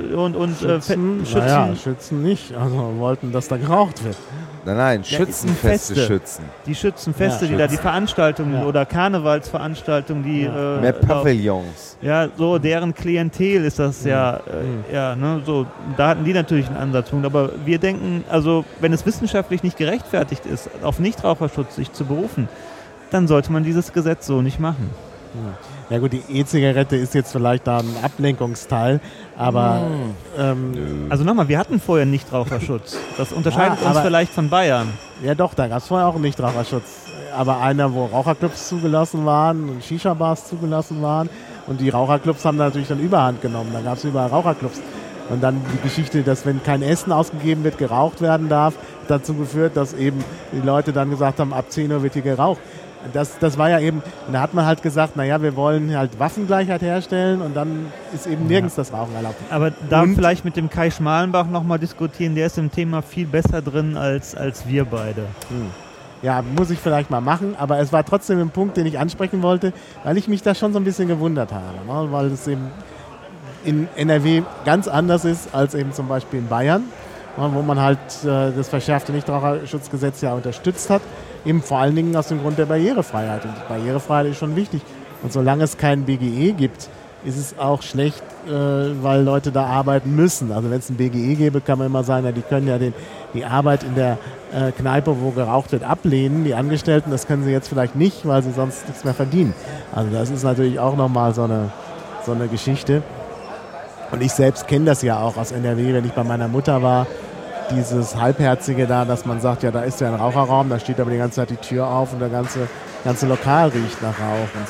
schützen nicht. Also wollten, dass da geraucht wird. Nein, Schützenfeste schützen. Die Schützenfeste, die Veranstaltungen oder Karnevalsveranstaltungen, die mehr Pavillons. Ja, so deren Klientel ist das so, da hatten die natürlich einen Ansatzpunkt. Aber wir denken, also wenn es wissenschaftlich nicht gerechtfertigt ist, auf Nichtraucherschutz sich zu berufen, dann sollte man dieses Gesetz so nicht machen. Ja gut, die E-Zigarette ist jetzt vielleicht da ein Ablenkungsteil, aber... also nochmal, wir hatten vorher Nichtraucherschutz. Das unterscheidet uns vielleicht von Bayern. Ja doch, da gab es vorher auch einen Nichtraucherschutz. Aber einer, wo Raucherclubs zugelassen waren und Shisha-Bars zugelassen waren. Und die Raucherclubs haben da natürlich dann Überhand genommen. Da gab es überall Raucherclubs. Und dann die Geschichte, dass wenn kein Essen ausgegeben wird, geraucht werden darf, dazu geführt, dass eben die Leute dann gesagt haben, ab 10 Uhr wird hier geraucht. Das war ja eben, da hat man halt gesagt, naja, wir wollen halt Waffengleichheit herstellen und dann ist eben nirgends das Rauchen erlaubt. Aber da vielleicht mit dem Kai Schmalenbach nochmal diskutieren, der ist im Thema viel besser drin als wir beide. Ja, muss ich vielleicht mal machen, aber es war trotzdem ein Punkt, den ich ansprechen wollte, weil ich mich da schon so ein bisschen gewundert habe, ne? Weil es eben in NRW ganz anders ist als eben zum Beispiel in Bayern, ne? Wo man halt das verschärfte Nichtraucherschutzgesetz ja unterstützt hat. Eben vor allen Dingen aus dem Grund der Barrierefreiheit. Und die Barrierefreiheit ist schon wichtig. Und solange es kein BGE gibt, ist es auch schlecht, weil Leute da arbeiten müssen. Also wenn es ein BGE gäbe, kann man immer sagen, die können ja die Arbeit in der Kneipe, wo geraucht wird, ablehnen. Die Angestellten, das können sie jetzt vielleicht nicht, weil sie sonst nichts mehr verdienen. Also das ist natürlich auch nochmal so eine Geschichte. Und ich selbst kenne das ja auch aus NRW, wenn ich bei meiner Mutter war. Dieses Halbherzige da, dass man sagt, ja, da ist ja ein Raucherraum, da steht aber die ganze Zeit die Tür auf und der ganze Lokal riecht nach Rauch und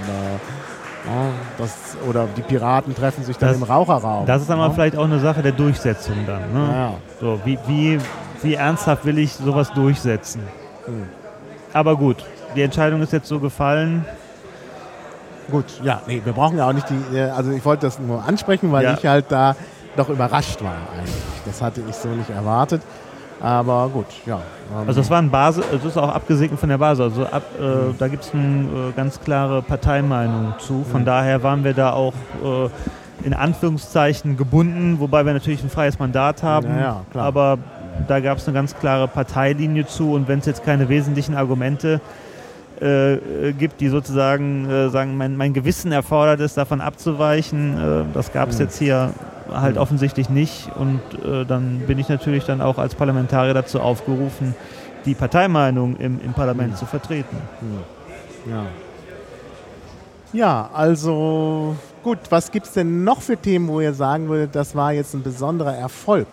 so. Oder die Piraten treffen sich dann im Raucherraum. Das ist aber vielleicht auch eine Sache der Durchsetzung dann. Ne? Ja. So, wie ernsthaft will ich sowas durchsetzen? Aber gut, die Entscheidung ist jetzt so gefallen. Gut, ja, nee, wir brauchen ja auch nicht also ich wollte das nur ansprechen, weil ich halt da doch überrascht war eigentlich. Das hatte ich so nicht erwartet. Aber gut, ja. Also das war ein Basis, es ist auch abgesegnet von der Basis. Also da gibt es eine ganz klare Parteimeinung zu. Von daher waren wir da auch in Anführungszeichen gebunden, wobei wir natürlich ein freies Mandat haben. Ja, klar. Aber da gab es eine ganz klare Parteilinie zu. Und wenn es jetzt keine wesentlichen Argumente gibt, die sozusagen sagen, mein Gewissen erfordert es, davon abzuweichen, das gab es jetzt hier halt offensichtlich nicht. Und dann bin ich natürlich dann auch als Parlamentarier dazu aufgerufen, die Parteimeinung im Parlament zu vertreten. Ja, also gut, was gibt es denn noch für Themen, wo ihr sagen würdet, das war jetzt ein besonderer Erfolg?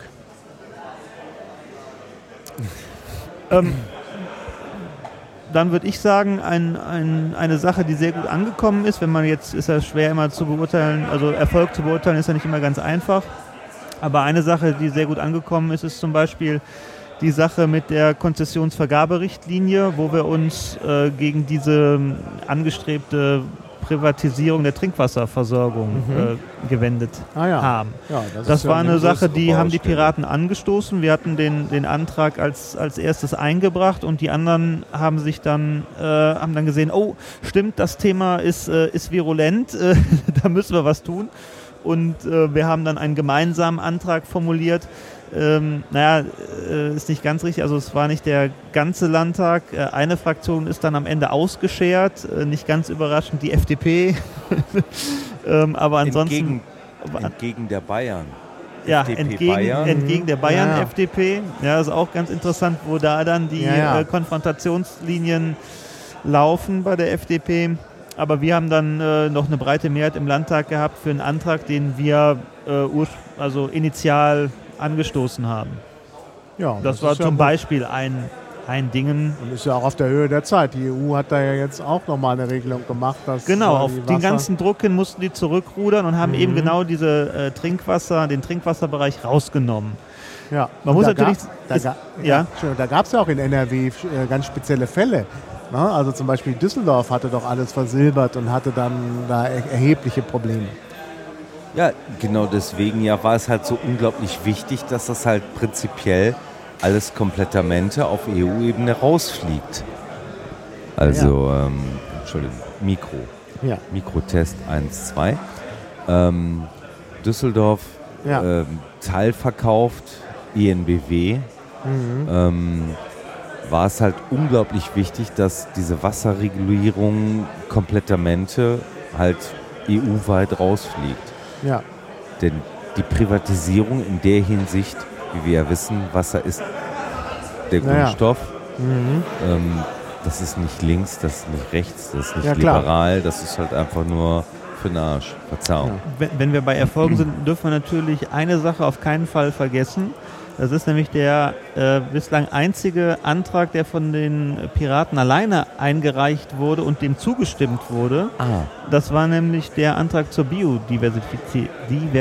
Dann würde ich sagen, eine Sache, die sehr gut angekommen ist, wenn man jetzt, ist ja schwer immer zu beurteilen, also Erfolg zu beurteilen ist ja nicht immer ganz einfach, aber eine Sache, die sehr gut angekommen ist, ist zum Beispiel die Sache mit der Konzessionsvergaberichtlinie, wo wir uns gegen diese angestrebte Privatisierung der Trinkwasserversorgung gewendet haben. Ja, das war eine Sache, die haben die Piraten angestoßen. Wir hatten den Antrag als erstes eingebracht und die anderen haben sich dann haben dann gesehen, oh, stimmt, das Thema ist virulent, da müssen wir was tun. Und wir haben dann einen gemeinsamen Antrag formuliert. Ist nicht ganz richtig, also es war nicht der ganze Landtag. Eine Fraktion ist dann am Ende ausgeschert, nicht ganz überraschend die FDP. Aber ansonsten... Entgegen der Bayern. Ja, Bayern. entgegen der Bayern-FDP. Ja, ist auch ganz interessant, wo da dann die Konfrontationslinien laufen bei der FDP. Aber wir haben dann noch eine breite Mehrheit im Landtag gehabt für einen Antrag, den wir initial angestoßen haben. Ja, das war zum Beispiel ein Dingen. Und ist ja auch auf der Höhe der Zeit. Die EU hat da ja jetzt auch nochmal eine Regelung gemacht. Dass genau, auf den ganzen Druck hin mussten die zurückrudern und haben eben genau den Trinkwasserbereich rausgenommen. Ja, man muss natürlich... Da gab es ja auch in NRW ganz spezielle Fälle. Na, also zum Beispiel Düsseldorf hatte doch alles versilbert und hatte dann da erhebliche Probleme. Ja, genau deswegen war es halt so unglaublich wichtig, dass das halt prinzipiell alles Komplettamente auf EU-Ebene rausfliegt. Also, Entschuldigung, Mikrotest 1, 2. Düsseldorf teilverkauft, EnBW. War es halt unglaublich wichtig, dass diese Wasserregulierung Komplettamente halt EU-weit rausfliegt. Ja. Denn die Privatisierung in der Hinsicht, wie wir ja wissen, Wasser ist der Grundstoff. Das ist nicht links, das ist nicht rechts, das ist nicht liberal, das ist halt einfach nur für den Arsch. Verzeihung. Wenn wir bei Erfolgen sind, dürfen wir natürlich eine Sache auf keinen Fall vergessen. Das ist nämlich der bislang einzige Antrag, der von den Piraten alleine eingereicht wurde und dem zugestimmt wurde. Das war nämlich der Antrag zur Biodiversifizierung.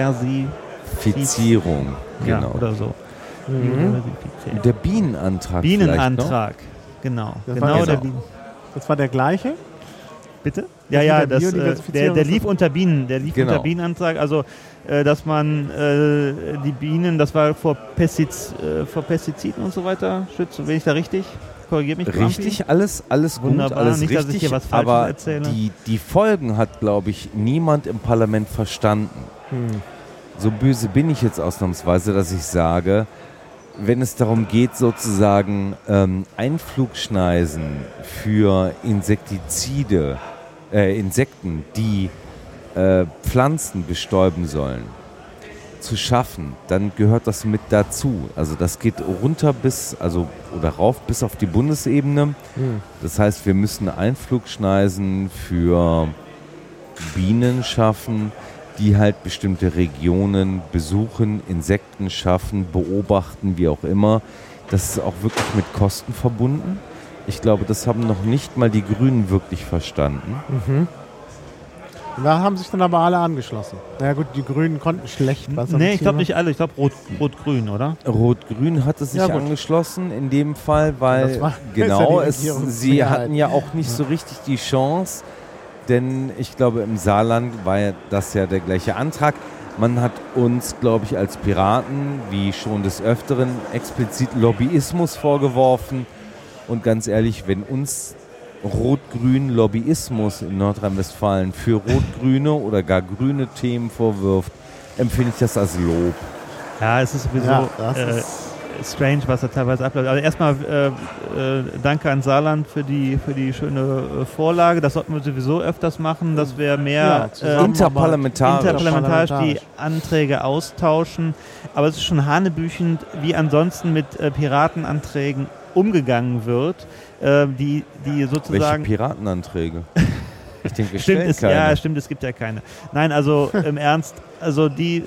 Genau. Ja, oder so. Der Bienenantrag. Bienenantrag, genau. Das war der gleiche? Bitte? Der lief unter Bienen. Der lief unter Bienenantrag. Also, dass man die Bienen, das war vor Pestiziden und so weiter schützt. Bin ich da richtig? Korrigiert mich. Richtig, alles gut, wunderbar. alles nicht, richtig. Dass ich hier was Falsches aber erzähle. Die Folgen hat, glaube ich, niemand im Parlament verstanden. So böse bin ich jetzt ausnahmsweise, dass ich sage, wenn es darum geht, sozusagen Einflugschneisen für Insekten, die Pflanzen bestäuben sollen, zu schaffen, dann gehört das mit dazu. Also das geht runter rauf bis auf die Bundesebene. Das heißt, wir müssen Einflugschneisen für Bienen schaffen, die halt bestimmte Regionen besuchen, Insekten schaffen, beobachten, wie auch immer. Das ist auch wirklich mit Kosten verbunden. Ich glaube, das haben noch nicht mal die Grünen wirklich verstanden. Da haben sich dann aber alle angeschlossen. Na ja gut, die Grünen konnten schlecht was. Nee, ich glaube nicht alle. Ich glaube Rot-Grün, oder? Rot-Grün hatte sich angeschlossen in dem Fall, weil sie hatten ja auch nicht so richtig die Chance, denn ich glaube, im Saarland war das ja der gleiche Antrag. Man hat uns, glaube ich, als Piraten, wie schon des Öfteren, explizit Lobbyismus vorgeworfen. Und ganz ehrlich, wenn uns Rot-Grün Lobbyismus in Nordrhein-Westfalen für rot-grüne oder gar grüne Themen vorwirft, empfinde ich das als Lob. Ja, es ist sowieso strange, was da teilweise abläuft. Also erstmal danke an Saarland für die schöne Vorlage. Das sollten wir sowieso öfters machen, dass wir mehr interparlamentarisch die Anträge austauschen. Aber es ist schon hanebüchend, wie ansonsten mit Piratenanträgen umgegangen wird, die sozusagen... Welche Piratenanträge? Ich denke, wir stellen keine. Ja, stimmt, es gibt ja keine. Nein, also im Ernst, also die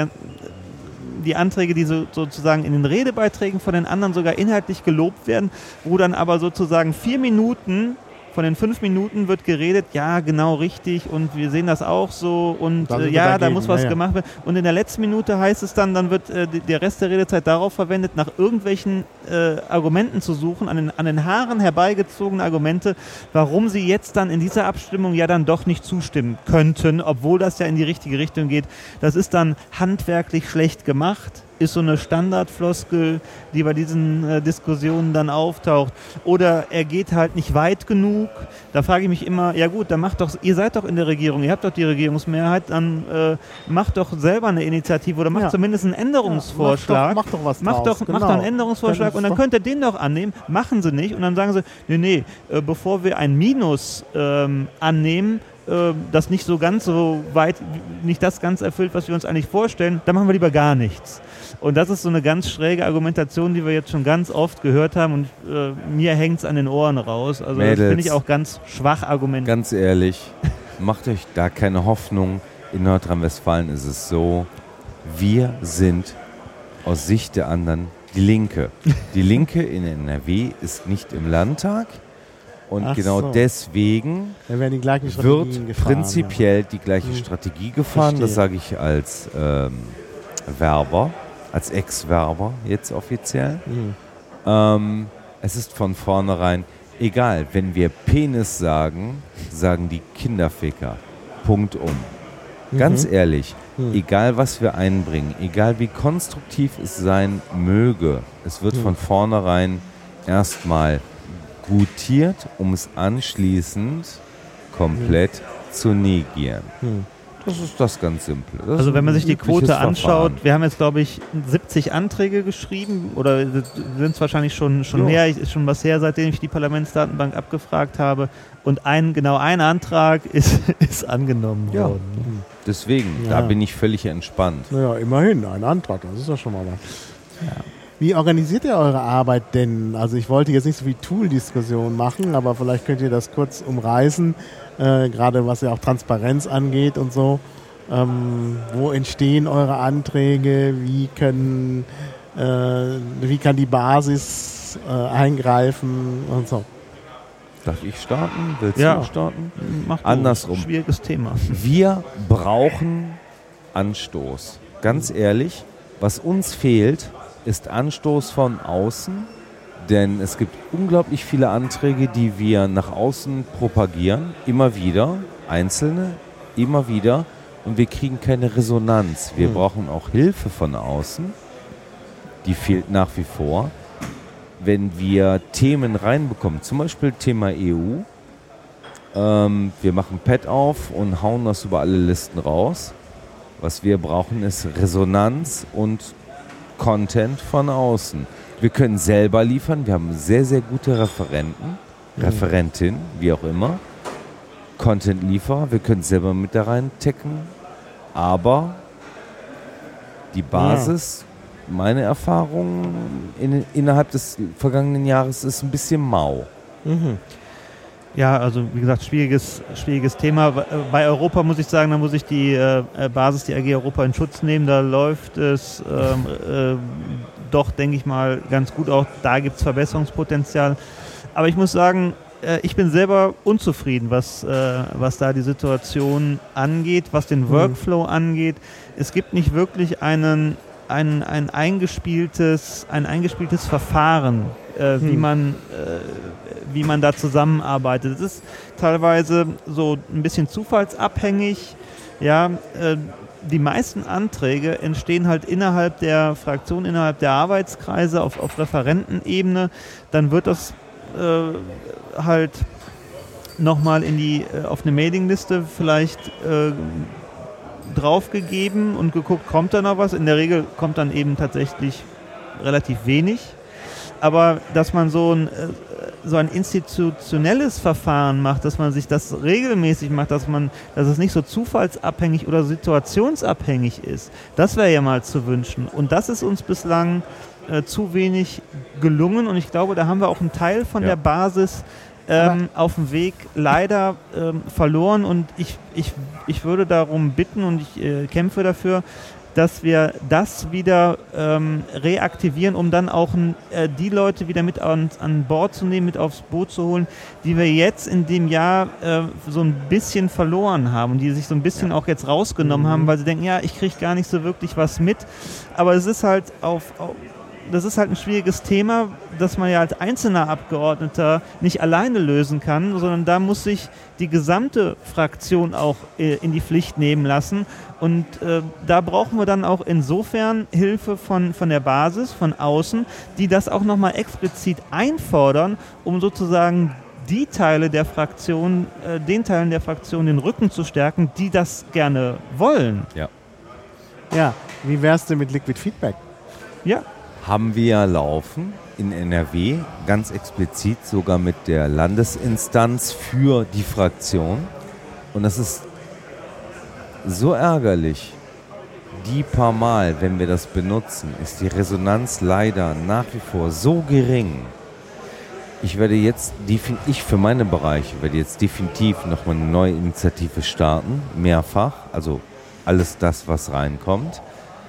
Anträge, die sozusagen in den Redebeiträgen von den anderen sogar inhaltlich gelobt werden, wo dann aber sozusagen 4 Minuten von den 5 Minuten wird geredet, ja, genau richtig und wir sehen das auch so und da muss was gemacht werden. Und in der letzten Minute heißt es dann wird der Rest der Redezeit darauf verwendet, nach irgendwelchen Argumenten zu suchen, an den Haaren herbeigezogene Argumente, warum sie jetzt dann in dieser Abstimmung ja dann doch nicht zustimmen könnten, obwohl das ja in die richtige Richtung geht. Das ist dann handwerklich schlecht gemacht. Ist so eine Standardfloskel, die bei diesen Diskussionen dann auftaucht. Oder er geht halt nicht weit genug. Da frage ich mich immer, ja gut, dann ihr seid doch in der Regierung, ihr habt doch die Regierungsmehrheit, dann macht doch selber eine Initiative oder macht zumindest einen Änderungsvorschlag. Macht doch was draus. Macht doch einen Änderungsvorschlag und dann könnt ihr den doch annehmen. Machen sie nicht und dann sagen sie, nee, bevor wir ein Minus annehmen, das nicht so ganz so weit, nicht das ganz erfüllt, was wir uns eigentlich vorstellen, dann machen wir lieber gar nichts. Und das ist so eine ganz schräge Argumentation, die wir jetzt schon ganz oft gehört haben und mir hängt es an den Ohren raus. Also Mädels, das finde ich auch ganz schwach argumentiert. Ganz ehrlich, macht euch da keine Hoffnung. In Nordrhein-Westfalen ist es so, wir sind aus Sicht der anderen die Linke. Die Linke in NRW ist nicht im Landtag. Und deswegen wird prinzipiell die gleiche Strategie gefahren. Verstehe. Das sage ich als Werber, als Ex-Werber jetzt offiziell. Es ist von vornherein egal. Wenn wir Penis sagen, sagen die Kinderficker. Punkt um. Ganz ehrlich, Egal, was wir einbringen, egal wie konstruktiv es sein möge, es wird von vornherein erstmal gutiert, um es anschließend komplett zu negieren. Das ist das ganz Simple. Das Also wenn man sich die übliches Quote anschaut, Verfahren. wir haben jetzt glaube ich 70 Anträge geschrieben oder sind es wahrscheinlich schon mehr, ist schon was her, seitdem ich die Parlamentsdatenbank abgefragt habe und ein Antrag ist angenommen worden. Deswegen, da bin ich völlig entspannt. Naja, immerhin, ein Antrag, das ist ja schon mal was. Ja. Wie organisiert ihr eure Arbeit denn? Also ich wollte jetzt nicht so viel Tool-Diskussion machen, aber vielleicht könnt ihr das kurz umreißen, gerade was ja auch Transparenz angeht und so. Wo entstehen eure Anträge? Wie kann die Basis eingreifen und so? Darf ich starten? Willst Ja. du starten? Mach du. Andersrum. Schwieriges Thema. Wir brauchen Anstoß. Ganz ehrlich, was uns fehlt, ist Anstoß von außen, denn es gibt unglaublich viele Anträge, die wir nach außen propagieren, immer wieder, einzelne, immer wieder, und wir kriegen keine Resonanz. Wir brauchen auch Hilfe von außen, die fehlt nach wie vor. Wenn wir Themen reinbekommen, zum Beispiel Thema EU, wir machen Pad auf und hauen das über alle Listen raus. Was wir brauchen, ist Resonanz und Content von außen. Wir können selber liefern, wir haben sehr, sehr gute Referentin, wie auch immer. Content-Lieferer, wir können selber mit da rein tecken, aber die Basis, meine Erfahrung innerhalb des vergangenen Jahres ist ein bisschen mau. Ja, also wie gesagt, schwieriges Thema. Bei Europa muss ich sagen, da muss ich die Basis, die AG Europa in Schutz nehmen. Da läuft es doch, denke ich mal, ganz gut. Auch da gibt es Verbesserungspotenzial. Aber ich muss sagen, ich bin selber unzufrieden, was da die Situation angeht, was den Workflow angeht. Es gibt nicht wirklich ein eingespieltes Verfahren, wie man da zusammenarbeitet. Es ist teilweise so ein bisschen zufallsabhängig. Ja, die meisten Anträge entstehen halt innerhalb der Fraktion, innerhalb der Arbeitskreise auf Referentenebene. Dann wird das halt nochmal auf eine Mailingliste vielleicht draufgegeben und geguckt, kommt da noch was? In der Regel kommt dann eben tatsächlich relativ wenig. Aber dass man so ein institutionelles Verfahren macht, dass man sich das regelmäßig macht, dass es nicht so zufallsabhängig oder situationsabhängig ist, das wäre ja mal zu wünschen. Und das ist uns bislang zu wenig gelungen. Und ich glaube, da haben wir auch einen Teil von der Basis auf dem Weg leider verloren. Und ich würde darum bitten und ich kämpfe dafür, dass wir das wieder reaktivieren, um dann auch die Leute wieder mit an Bord zu nehmen, mit aufs Boot zu holen, die wir jetzt in dem Jahr so ein bisschen verloren haben und die sich so ein bisschen auch jetzt rausgenommen haben, weil sie denken, ja, ich kriege gar nicht so wirklich was mit. Aber es ist halt das ist halt ein schwieriges Thema, das man ja als einzelner Abgeordneter nicht alleine lösen kann, sondern da muss sich die gesamte Fraktion auch in die Pflicht nehmen lassen. Und da brauchen wir dann auch insofern Hilfe von der Basis, von außen, die das auch nochmal explizit einfordern, um sozusagen den Teilen der Fraktion den Rücken zu stärken, die das gerne wollen. Ja, wie wär's denn mit Liquid Feedback? Ja. Haben wir ja laufen in NRW, ganz explizit sogar mit der Landesinstanz für die Fraktion. Und das ist so ärgerlich. Die paar Mal, wenn wir das benutzen, ist die Resonanz leider nach wie vor so gering. Ich für meine Bereiche werde jetzt definitiv nochmal eine neue Initiative starten, mehrfach, also alles das, was reinkommt.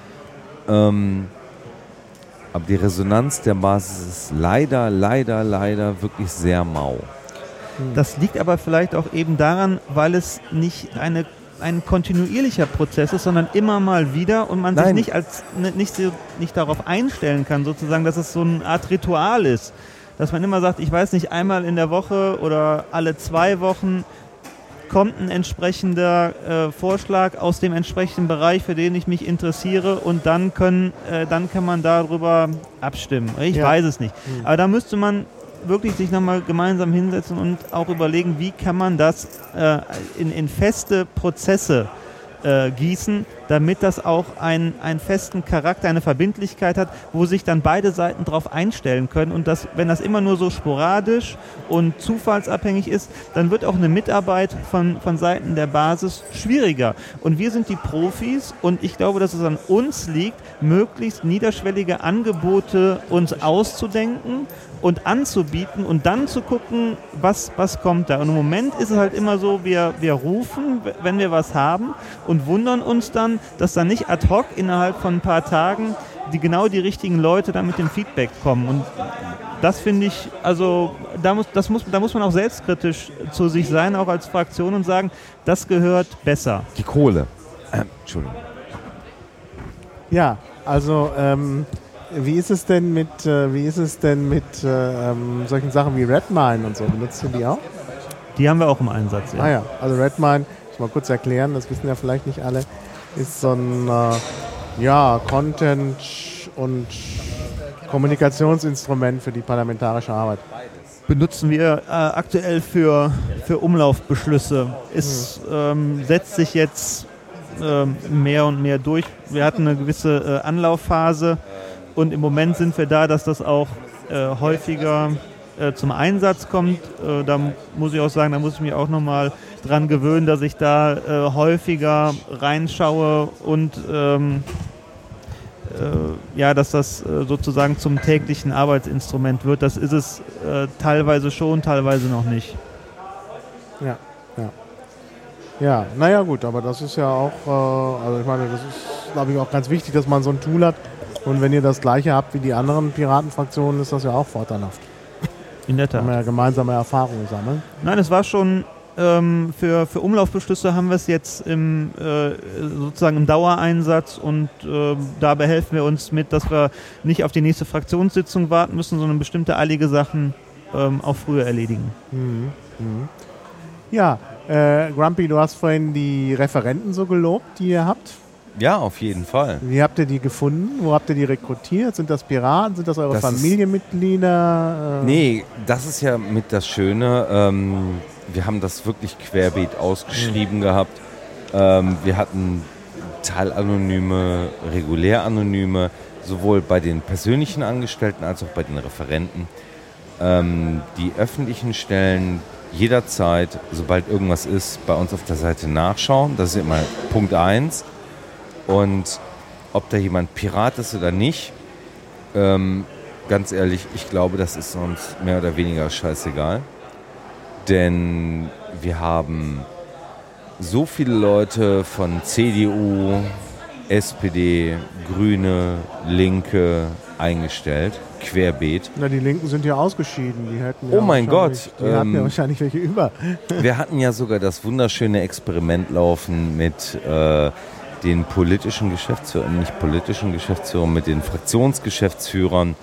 Aber die Resonanz der Basis ist leider wirklich sehr mau. Das liegt aber vielleicht auch eben daran, weil es nicht ein kontinuierlicher Prozess ist, sondern immer mal wieder und man sich nicht darauf einstellen kann, sozusagen, dass es so eine Art Ritual ist. Dass man immer sagt, ich weiß nicht, einmal in der Woche oder alle 2 Wochen kommt ein entsprechender Vorschlag aus dem entsprechenden Bereich, für den ich mich interessiere, und dann kann man darüber abstimmen. Ich weiß es nicht. Aber da müsste man wirklich sich nochmal gemeinsam hinsetzen und auch überlegen, wie kann man das in feste Prozesse gießen, damit das auch einen festen Charakter, eine Verbindlichkeit hat, wo sich dann beide Seiten darauf einstellen können. Und wenn das immer nur so sporadisch und zufallsabhängig ist, dann wird auch eine Mitarbeit von Seiten der Basis schwieriger. Und wir sind die Profis, und ich glaube, dass es an uns liegt, möglichst niederschwellige Angebote uns auszudenken und anzubieten und dann zu gucken, was kommt da. Und im Moment ist es halt immer so, wir rufen, wenn wir was haben, und wundern uns dann, dass da nicht ad hoc innerhalb von ein paar Tagen die richtigen Leute dann mit dem Feedback kommen. Und das finde ich, also da muss man auch selbstkritisch zu sich sein, auch als Fraktion, und sagen, das gehört besser. Die Kohle. Entschuldigung. Ja, also wie ist es denn mit solchen Sachen wie Redmine und so? Benutzt du die auch? Die haben wir auch im Einsatz, ja. Ah ja, also Redmine, ich mal kurz erklären, das wissen ja vielleicht nicht alle, ist so ein Content- und Kommunikationsinstrument für die parlamentarische Arbeit. Benutzen wir aktuell für Umlaufbeschlüsse. Es setzt sich jetzt mehr und mehr durch. Wir hatten eine gewisse Anlaufphase, und im Moment sind wir da, dass das auch häufiger zum Einsatz kommt. Da muss ich auch sagen, da muss ich mich auch nochmal dran gewöhnen, dass ich da häufiger reinschaue und dass das sozusagen zum täglichen Arbeitsinstrument wird. Das ist es teilweise schon, teilweise noch nicht. Ja, naja gut, aber das ist ja auch, also ich meine, das ist, glaube ich, auch ganz wichtig, dass man so ein Tool hat. Und wenn ihr das Gleiche habt wie die anderen Piratenfraktionen, ist das ja auch vorteilhaft. In der Tat. Kann man ja gemeinsame Erfahrungen sammeln. Nein, es war schon, für Umlaufbeschlüsse haben wir es jetzt sozusagen im Dauereinsatz, und da behelfen wir uns mit, dass wir nicht auf die nächste Fraktionssitzung warten müssen, sondern bestimmte eilige Sachen auch früher erledigen. Ja, Grumpy, du hast vorhin die Referenten so gelobt, die ihr habt. Ja, auf jeden Fall. Wie habt ihr die gefunden? Wo habt ihr die rekrutiert? Sind das Piraten? Sind das eure Familienmitglieder? Nee, das ist ja mit das Schöne. Wir haben das wirklich querbeet ausgeschrieben gehabt. Wir hatten Teilanonyme, regulär Anonyme, sowohl bei den persönlichen Angestellten als auch bei den Referenten. Die öffentlichen Stellen jederzeit, sobald irgendwas ist, bei uns auf der Seite nachschauen. Das ist immer Punkt 1. Und ob da jemand Pirat ist oder nicht, ganz ehrlich, ich glaube, das ist uns mehr oder weniger scheißegal. Denn wir haben so viele Leute von CDU, SPD, Grüne, Linke eingestellt, querbeet. Na, die Linken sind ja ausgeschieden. Die hätten ja die hatten ja wahrscheinlich welche über. Wir hatten ja sogar das wunderschöne Experiment laufen mit den politischen Geschäftsführern, nicht politischen Geschäftsführern, mit den Fraktionsgeschäftsführern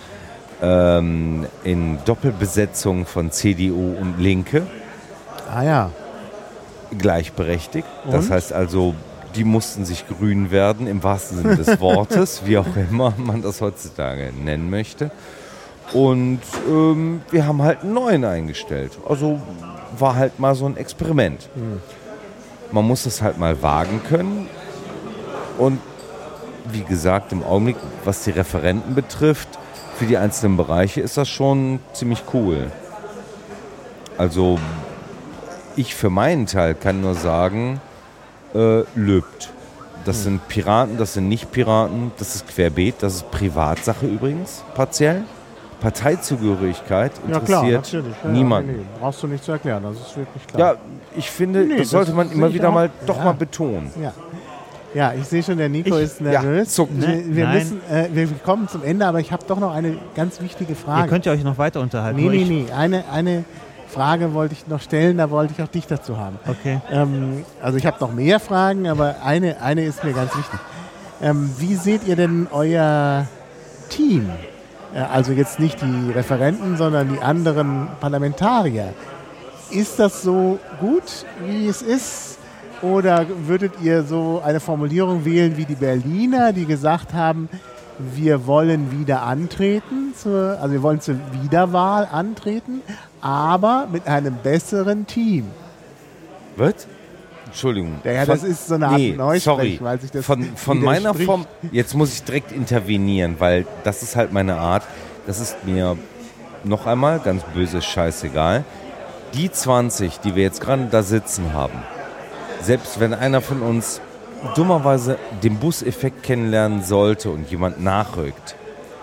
in Doppelbesetzung von CDU und Linke. Ah ja. Gleichberechtigt. Und? Das heißt also, die mussten sich grün werden, im wahrsten Sinne des Wortes, wie auch immer man das heutzutage nennen möchte. Und wir haben halt einen neuen eingestellt. Also war halt mal so ein Experiment. Man muss das halt mal wagen können. Und wie gesagt, im Augenblick, was die Referenten betrifft, für die einzelnen Bereiche ist das schon ziemlich cool. Also ich für meinen Teil kann nur sagen, löbt. Das sind Piraten, das sind Nicht-Piraten, das ist querbeet, das ist Privatsache übrigens, partiell. Parteizugehörigkeit interessiert niemanden. Nee, brauchst du nicht zu erklären, das ist wirklich klar. Ja, ich finde, das sollte man immer wieder mal betonen. Ja, ich sehe schon, der Nico ist nervös. Wir kommen zum Ende, aber ich habe doch noch eine ganz wichtige Frage. Ihr könnt ja euch noch weiter unterhalten. Nee. Eine Frage wollte ich noch stellen, da wollte ich auch dich dazu haben. Okay. Also ich habe noch mehr Fragen, aber eine ist mir ganz wichtig. Wie seht ihr denn euer Team? Also jetzt nicht die Referenten, sondern die anderen Parlamentarier. Ist das so gut, wie es ist? Oder würdet ihr so eine Formulierung wählen wie die Berliner, die gesagt haben, wir wollen wieder antreten, also wir wollen zur Wiederwahl antreten, aber mit einem besseren Team? Was? Entschuldigung. Ja, das ist so eine Art Neusprech, weil sich das von meiner Form, jetzt muss ich direkt intervenieren, weil das ist halt meine Art. Das ist mir noch einmal ganz böse scheißegal. Die 20, die wir jetzt gerade da sitzen haben, selbst wenn einer von uns dummerweise den Buseffekt kennenlernen sollte und jemand nachrückt,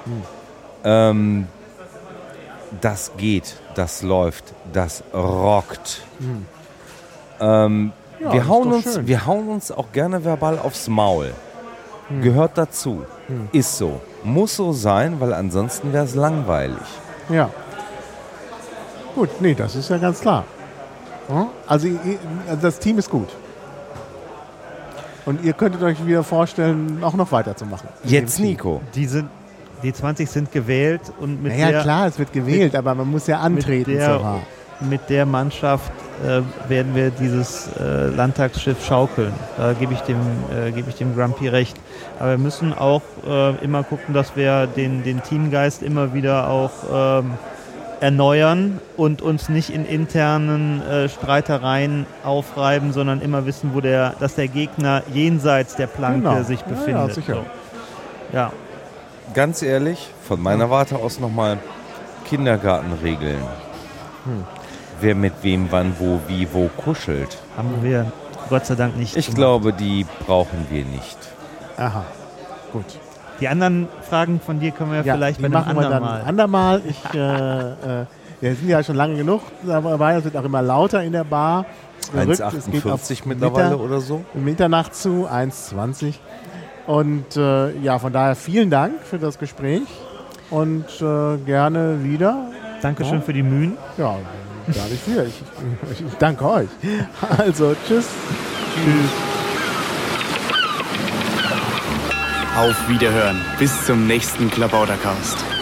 das geht, das läuft, das rockt. Wir hauen uns auch gerne verbal aufs Maul. Gehört dazu. Ist so. Muss so sein, weil ansonsten wäre es langweilig. Ja. Gut, nee, das ist ja ganz klar. Also das Team ist gut. Und ihr könntet euch wieder vorstellen, auch noch weiterzumachen. Jetzt Nico. Die 20 sind gewählt und mit ja klar, es wird gewählt, aber man muss ja antreten. Mit der Mannschaft werden wir dieses Landtagsschiff schaukeln. Da gebe ich dem Grumpy recht. Aber wir müssen auch immer gucken, dass wir den Teamgeist immer wieder auch erneuern und uns nicht in internen Streitereien aufreiben, sondern immer wissen, dass der Gegner jenseits der Planke sich befindet. Ja, sicher. So. Ja. Ganz ehrlich, von meiner Warte aus nochmal Kindergartenregeln. Wer mit wem, wann, wo, wie, wo kuschelt. Haben wir Gott sei Dank nicht. Ich glaube, die brauchen wir nicht. Aha, gut. Die anderen Fragen von dir können wir vielleicht bei einem andermal. Wir sind ja schon lange genug dabei, es wird auch immer lauter in der Bar. 1,48 mittlerweile oder so. Mitternacht zu, 1,20. Und von daher vielen Dank für das Gespräch und gerne wieder. Dankeschön für die Mühen. Ja, gar nicht viel. Ich danke euch. Also, tschüss. Tschüss. Auf Wiederhören. Bis zum nächsten Klabautercast.